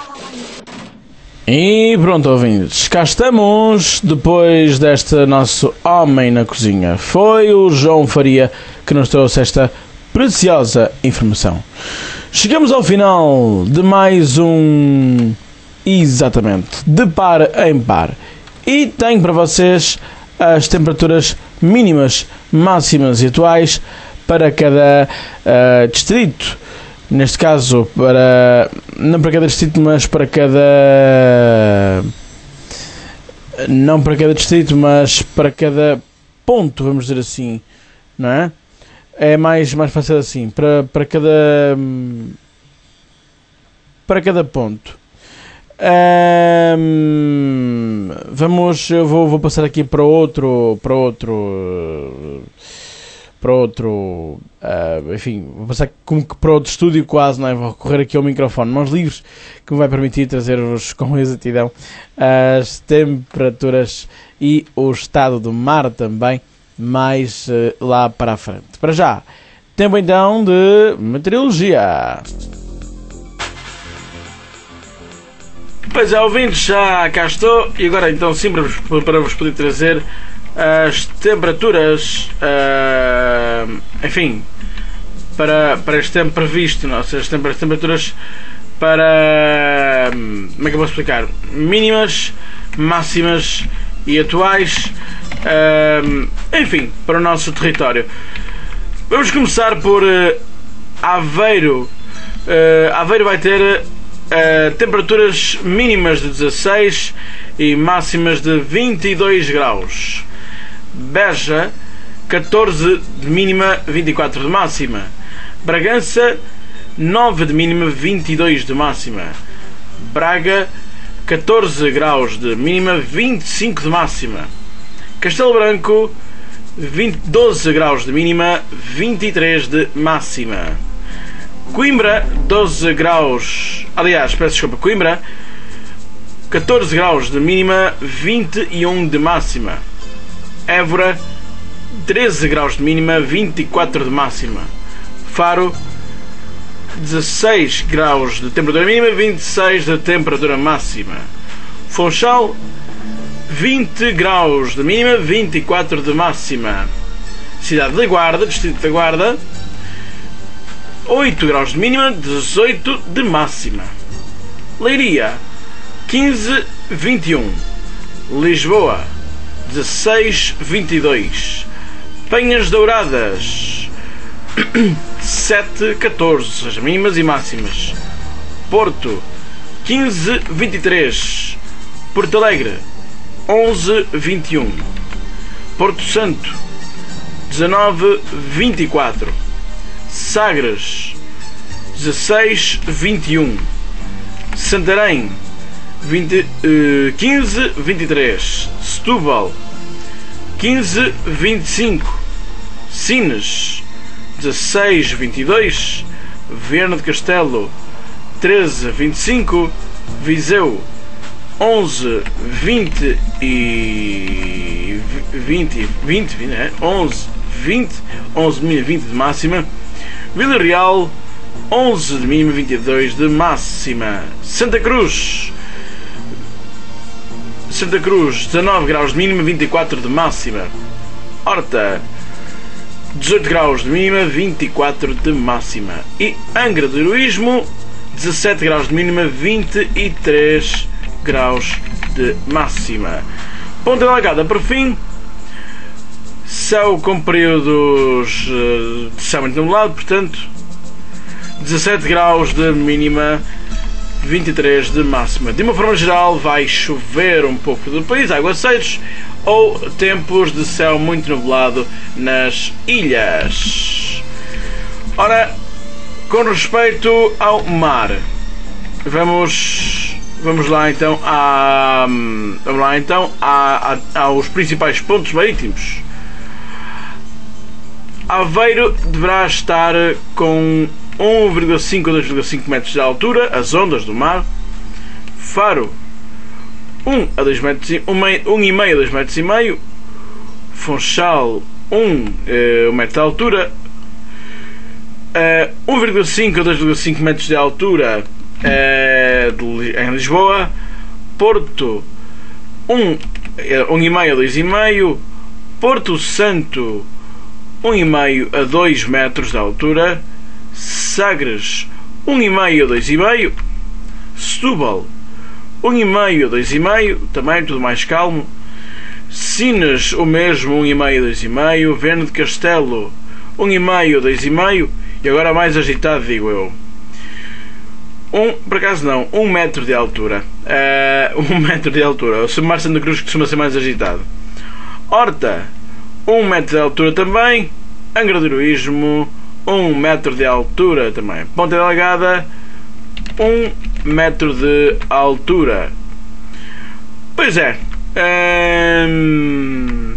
[SPEAKER 1] E pronto, ouvintes, cá estamos depois deste nosso homem na cozinha. Foi o João Faria que nos trouxe esta preciosa informação. Chegamos ao final de mais um... Exatamente, de par em par. E tenho para vocês as temperaturas mínimas, máximas e atuais para cada uh, distrito. Neste caso, para não para cada distrito, mas para cada... Não para cada distrito, mas para cada ponto, vamos dizer assim. Não é? É mais, mais fácil assim. Para, para cada... Para cada ponto. Um, vamos, eu vou, vou passar aqui para outro, para outro, para outro, uh, enfim, vou passar como que para outro estúdio quase, não é? Vou recorrer aqui ao microfone, mãos livres, que me vai permitir trazer-vos com exatidão as temperaturas e o estado do mar também, mais uh, lá para a frente. Para já, tempo então de meteorologia. Pois é, ouvintes, já cá estou e agora então sim para vos, para vos poder trazer as temperaturas, uh, enfim, para, para este tempo previsto, não? Ou seja, as temperaturas para, como é que eu posso explicar, mínimas, máximas e atuais, uh, enfim, para o nosso território. Vamos começar por uh, Aveiro. Uh, Aveiro vai ter... Uh, temperaturas mínimas de dezasseis e máximas de vinte e dois graus. Beja, catorze de mínima, vinte e quatro de máxima. Bragança, nove de mínima, vinte e dois de máxima. Braga, catorze graus de mínima, vinte e cinco de máxima. Castelo Branco, vinte, doze graus de mínima, vinte e três de máxima. Coimbra, doze graus, aliás, peço desculpa, Coimbra, catorze graus de mínima, vinte e um de máxima. Évora, treze graus de mínima, vinte e quatro de máxima. Faro, dezesseis graus de temperatura mínima, vinte e seis de temperatura máxima. Funchal, vinte graus de mínima, vinte e quatro de máxima. Cidade da Guarda, Distrito da Guarda, oito graus de mínima, dezoito de máxima. Leiria, quinze, vinte e um. Lisboa, dezesseis, vinte e dois. Penhas Douradas, sete, catorze, ou seja, mínimas e máximas. Porto, quinze, vinte e três. Porto Alegre, onze, vinte e um. Porto Santo, dezanove, vinte e quatro. Sagres, dezesseis, vinte e um. Santarém, vinte, quinze, vinte e três. Setúbal, quinze, vinte e cinco. Sines, dezesseis, vinte e dois. Viana do Castelo, treze, vinte e cinco. Viseu, onze, vinte e vinte, vinte, né? onze, vinte, onze, vinte de máxima. Vila Real, onze de mínima, vinte e dois de máxima. Santa Cruz, Santa Cruz, dezanove graus de mínima, vinte e quatro de máxima. Horta, dezoito graus de mínima, vinte e quatro de máxima. E Angra do Heroísmo, dezassete graus de mínima, vinte e três graus de máxima. Ponta Delgada, por fim, céu com períodos de céu muito nublado, portanto, dezassete graus de mínima, vinte e três de máxima. De uma forma geral, vai chover um pouco do país, aguaceiros ou tempos de céu muito nublado nas ilhas. Ora, com respeito ao mar, vamos vamos lá então a vamos lá então a, a, aos principais pontos marítimos. Aveiro deverá estar com um vírgula cinco a dois vírgula cinco metros de altura, as ondas do mar. Faro, um a dois metros, um e meio a dois metros e meio. Funchal, um metro de altura. Uh, um vírgula cinco a dois vírgula cinco metros de altura uh, de, em Lisboa. Porto, um, um e meio a dois e meio. Porto Santo, um e meio a dois metros de altura. Sagres, um e meio a dois e meio. Setúbal, um e meio a dois e meio, também tudo mais calmo. Sines, o mesmo, um e meio a dois e meio. Viana do Castelo, um e meio a dois e meio. E agora mais agitado, digo eu. Um, por acaso não, um metro de altura. Uh, um metro de altura. O Mar Santa Cruz costuma ser mais agitado. Horta, um metro de altura também. Angra do Heroísmo, um metro de altura também. Ponta Delgada, um metro de altura. Pois é. Hum,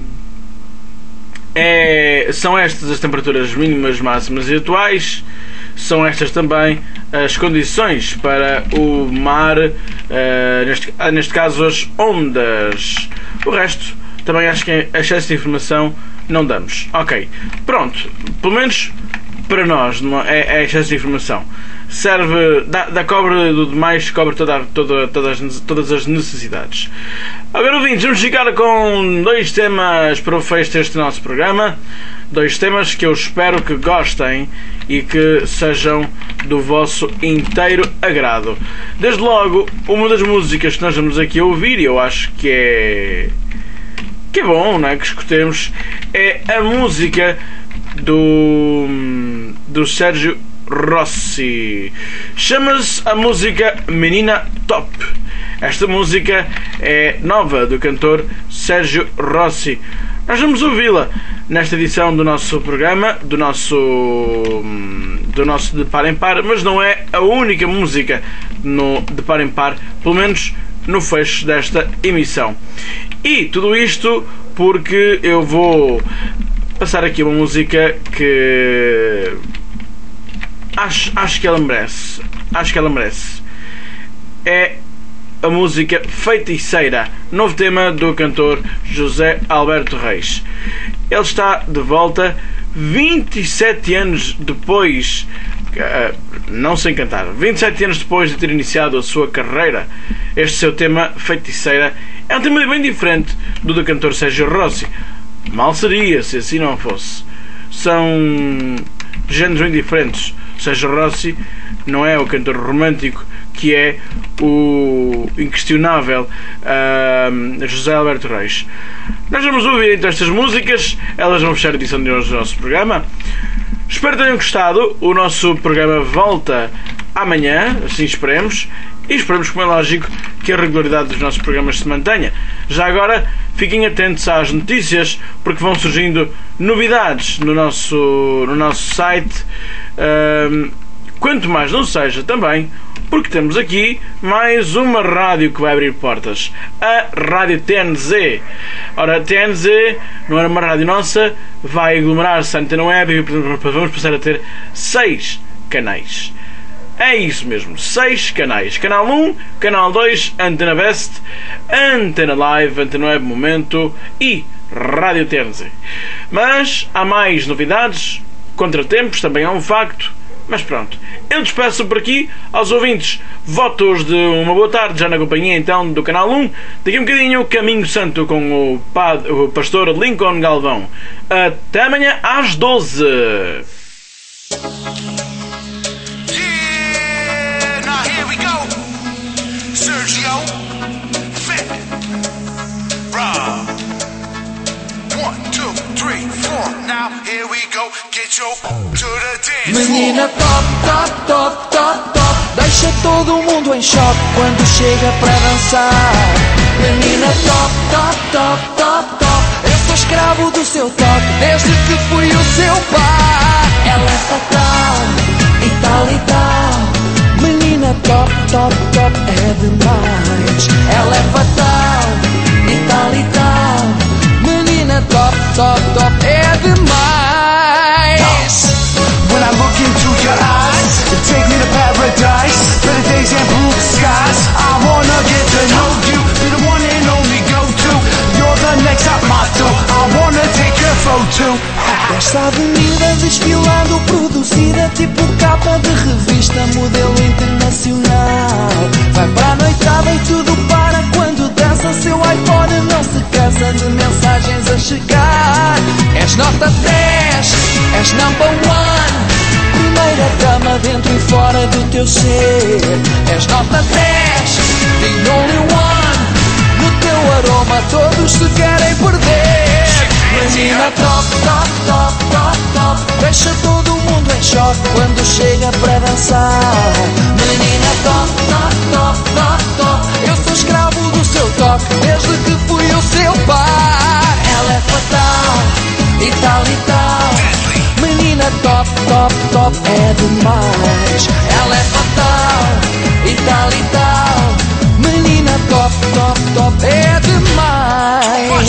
[SPEAKER 1] é são estas as temperaturas mínimas, máximas e atuais. São estas também as condições para o mar, uh, neste, neste caso as ondas. O resto também acho que é excesso de informação, não damos. Ok, pronto, pelo menos para nós é, é excesso de informação. Serve, da, da cobre do demais, cobre toda, toda, todas, todas as necessidades. Agora, ouvintes, vamos ficar com dois temas para o fecho deste nosso programa. Dois temas que eu espero que gostem e que sejam do vosso inteiro agrado. Desde logo, uma das músicas que nós vamos aqui ouvir, e eu acho que é que é bom, não é? Que escutemos, é a música do do Sérgio Rossi. Chama-se a música Menina Top. Esta música é nova do cantor Sérgio Rossi. Nós vamos ouvi-la nesta edição do nosso programa, do nosso do nosso de Par em Par, mas não é a única música no De Par em Par, pelo menos no fecho desta emissão. E tudo isto porque eu vou passar aqui uma música que acho, acho que ela merece. Acho que ela merece. É a música Feiticeira, novo tema do cantor José Alberto Reis. Ele está de volta vinte e sete anos depois, não sem cantar, vinte e sete anos depois de ter iniciado a sua carreira. Este seu tema Feiticeira é um tema bem diferente do do cantor Sérgio Rossi. Mal seria se assim não fosse. São géneros bem diferentes. Sérgio Rossi não é o cantor romântico que é o inquestionável uh, José Alberto Reis. Nós vamos ouvir então estas músicas, elas vão fechar a edição de hoje do nosso programa. Espero que tenham gostado. O nosso programa volta amanhã, assim esperemos, e esperemos, como é lógico, que a regularidade dos nossos programas se mantenha. Já agora, fiquem atentos às notícias, porque vão surgindo novidades no nosso, no nosso site. Uh, quanto mais não seja também, porque temos aqui mais uma rádio que vai abrir portas, a Rádio T N Z. Ora, a T N Z não era uma rádio nossa, vai aglomerar-se à Antena Web e vamos passar a ter seis canais. É isso mesmo, seis canais. Canal um, Canal dois, Antena Best, Antena Live, Antena Web Momento e Rádio T N Z. Mas há mais novidades, contratempos, também é um facto. Mas pronto, eu despeço por aqui aos ouvintes. Votos de uma boa tarde, já na companhia então do Canal um. Daqui a um bocadinho, Caminho Santo com o, pad, o pastor Lincoln Galvão. Até amanhã às doze.
[SPEAKER 10] Yeah, now here we go. Sergio, Fit, Rob. One, two, three, four. Now here we go. Get your to the dance.
[SPEAKER 5] Menina top, top, top, top, top. Deixa todo mundo em choque quando chega para dançar. Menina top, top, top, top, top. Eu sou escravo do seu toque desde que fui o seu pai. Ela é fatal e tal e tal. Menina top, top, top, é demais. Ela é fatal e tal e tal. Menina top, top, top, é demais.
[SPEAKER 10] When I look into your eyes, take me to paradise, better days and blue skies. I wanna get to know you, be the one and only go-to. You're the next top model, I wanna take your photo.
[SPEAKER 5] Desta avenida desfilando, produzida tipo capa de revista, modelo internacional. Vai para a noitada e tudo para quando dança. Seu iPhone não se cansa de mensagens a chegar. És nota dez, és number one. Primeira dama dentro e fora do teu ser. És nota dez, the only one. No teu aroma todos se querem perder. Menina top, top, top, top, top. Deixa todo mundo em choque quando chega para dançar. Menina top, top, top, top, top. Eu sou escravo do seu toque desde que fui o seu pai. Ela é fatal e tal e tal. Menina top, top, top, é demais. Ela é fatal e tal e tal. Menina top, top, top, é demais.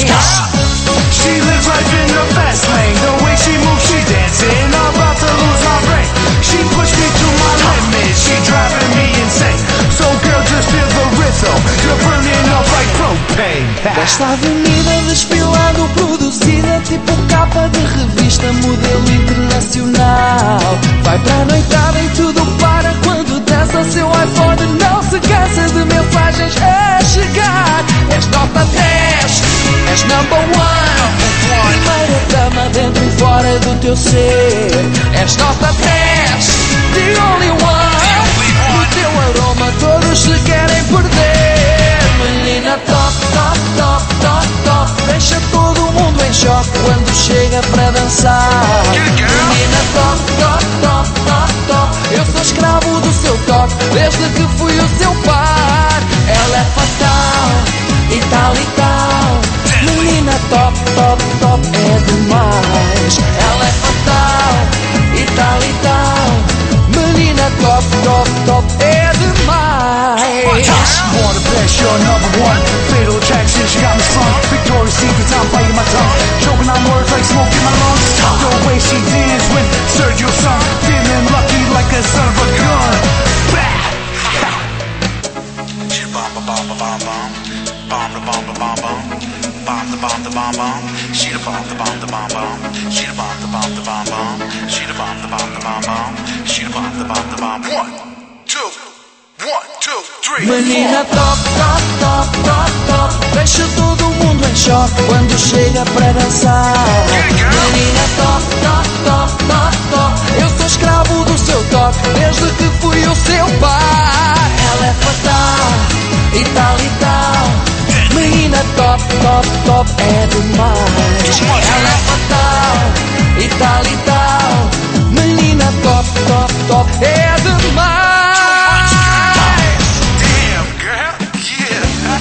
[SPEAKER 10] She lives life in the fast lane. The way she moves, she dancing. I'm about to lose my brain. She pushed me to my limit. She driving me insane. So girl, just feel the rhythm. You're burning up like propane.
[SPEAKER 5] Desta avenida desfilando, produzida tipo capa de revista, modelo internacional. Vai para a noitada e tudo para quando dança. Seu iPhone não se cansa de mensagens a chegar. És nota dez, és number one. Primeira dama dentro e fora do teu ser. És nota dez, the only one. No teu aroma todos se querem perder. Menina top, top, top, top, top. Deixa todo mundo em choque quando chega para dançar. Menina top, top, top, top, top. Eu sou escravo do seu toque desde que fui o seu par. Ela é fatal e tal e tal. Menina top, top, top, é demais. Ela é fatal e tal e tal. Menina top, top, top, é demais. More the best, you're number one. Fatal attraction, she got me sprung. Victoria's Secret, I'm biting my tongue. Choking on words like smoke in my lungs. The way she danced with Sergio Son. Feeling lucky like a son of a gun. She bomb the bomb the bomb bomb. Bomb the bomb the bomb bomb. Bomb the bomb the bomb bomb. She the bomb the bomb the bomb bomb. She the bomb the bomb the bomb bomb. She the bomb the bomb the bomb bomb. She the bomb the bomb the bomb. One, two, one, two, three. Menina top, top, top, top, top. Deixa todo mundo em choque quando chega para dançar. Menina top, top, top, top, top. Eu sou escravo do seu toque desde que fui o seu pai. Ela é fatal e tal e tal. Menina top, top, top, é demais. Ela é fatal e tal e tal. Menina top, top, top, é demais. Damn, girl, yeah.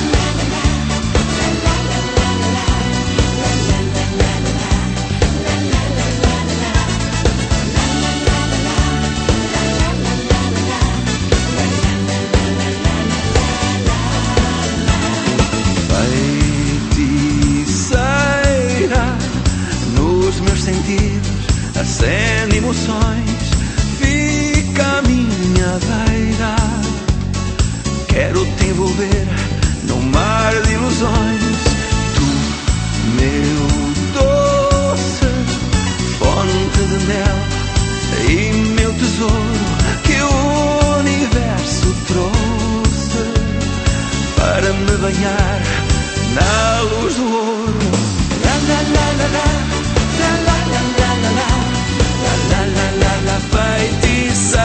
[SPEAKER 10] Acende emoções, fica à minha beira. Quero te envolver num mar de ilusões. Tu, meu doce, fonte de mel e meu tesouro que o universo trouxe para me banhar na luz do ouro. La la la la la, la la la la la la. La la la la feiticeira.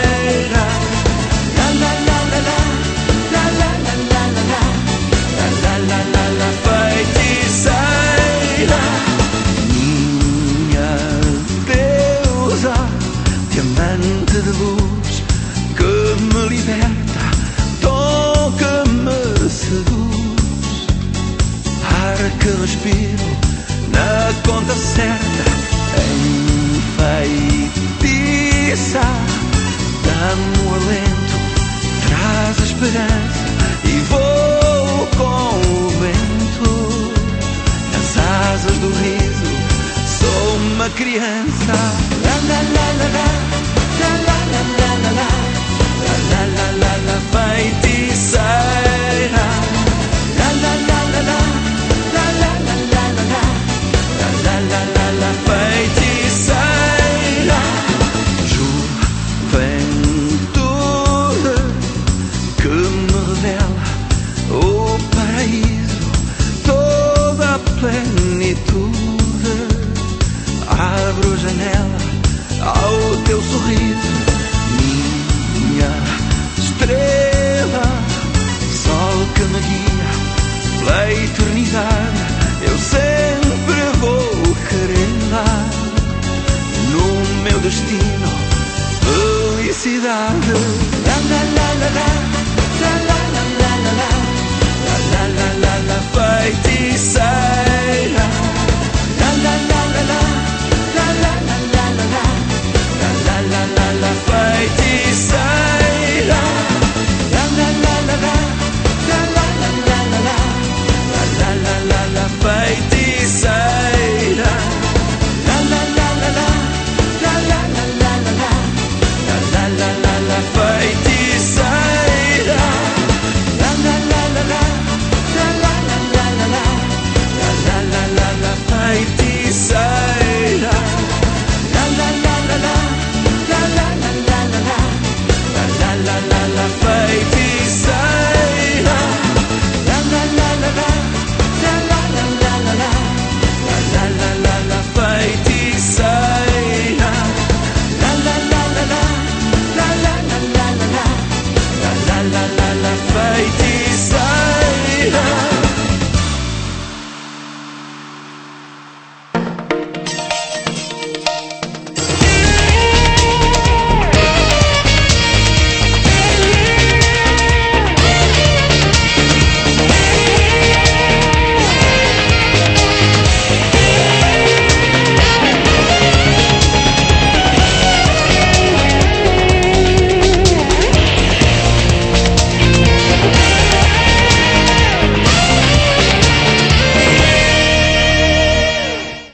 [SPEAKER 10] La la la la la, la la la la la la. La la la la la feiticeira. Minha deusa, diamante de luz que me liberta, tom que me seduz, ar que respiro na conta certa. Feitiça, dá-me o alento, traz a esperança e vou com o vento. Nas asas do riso, sou uma criança. La la la la la.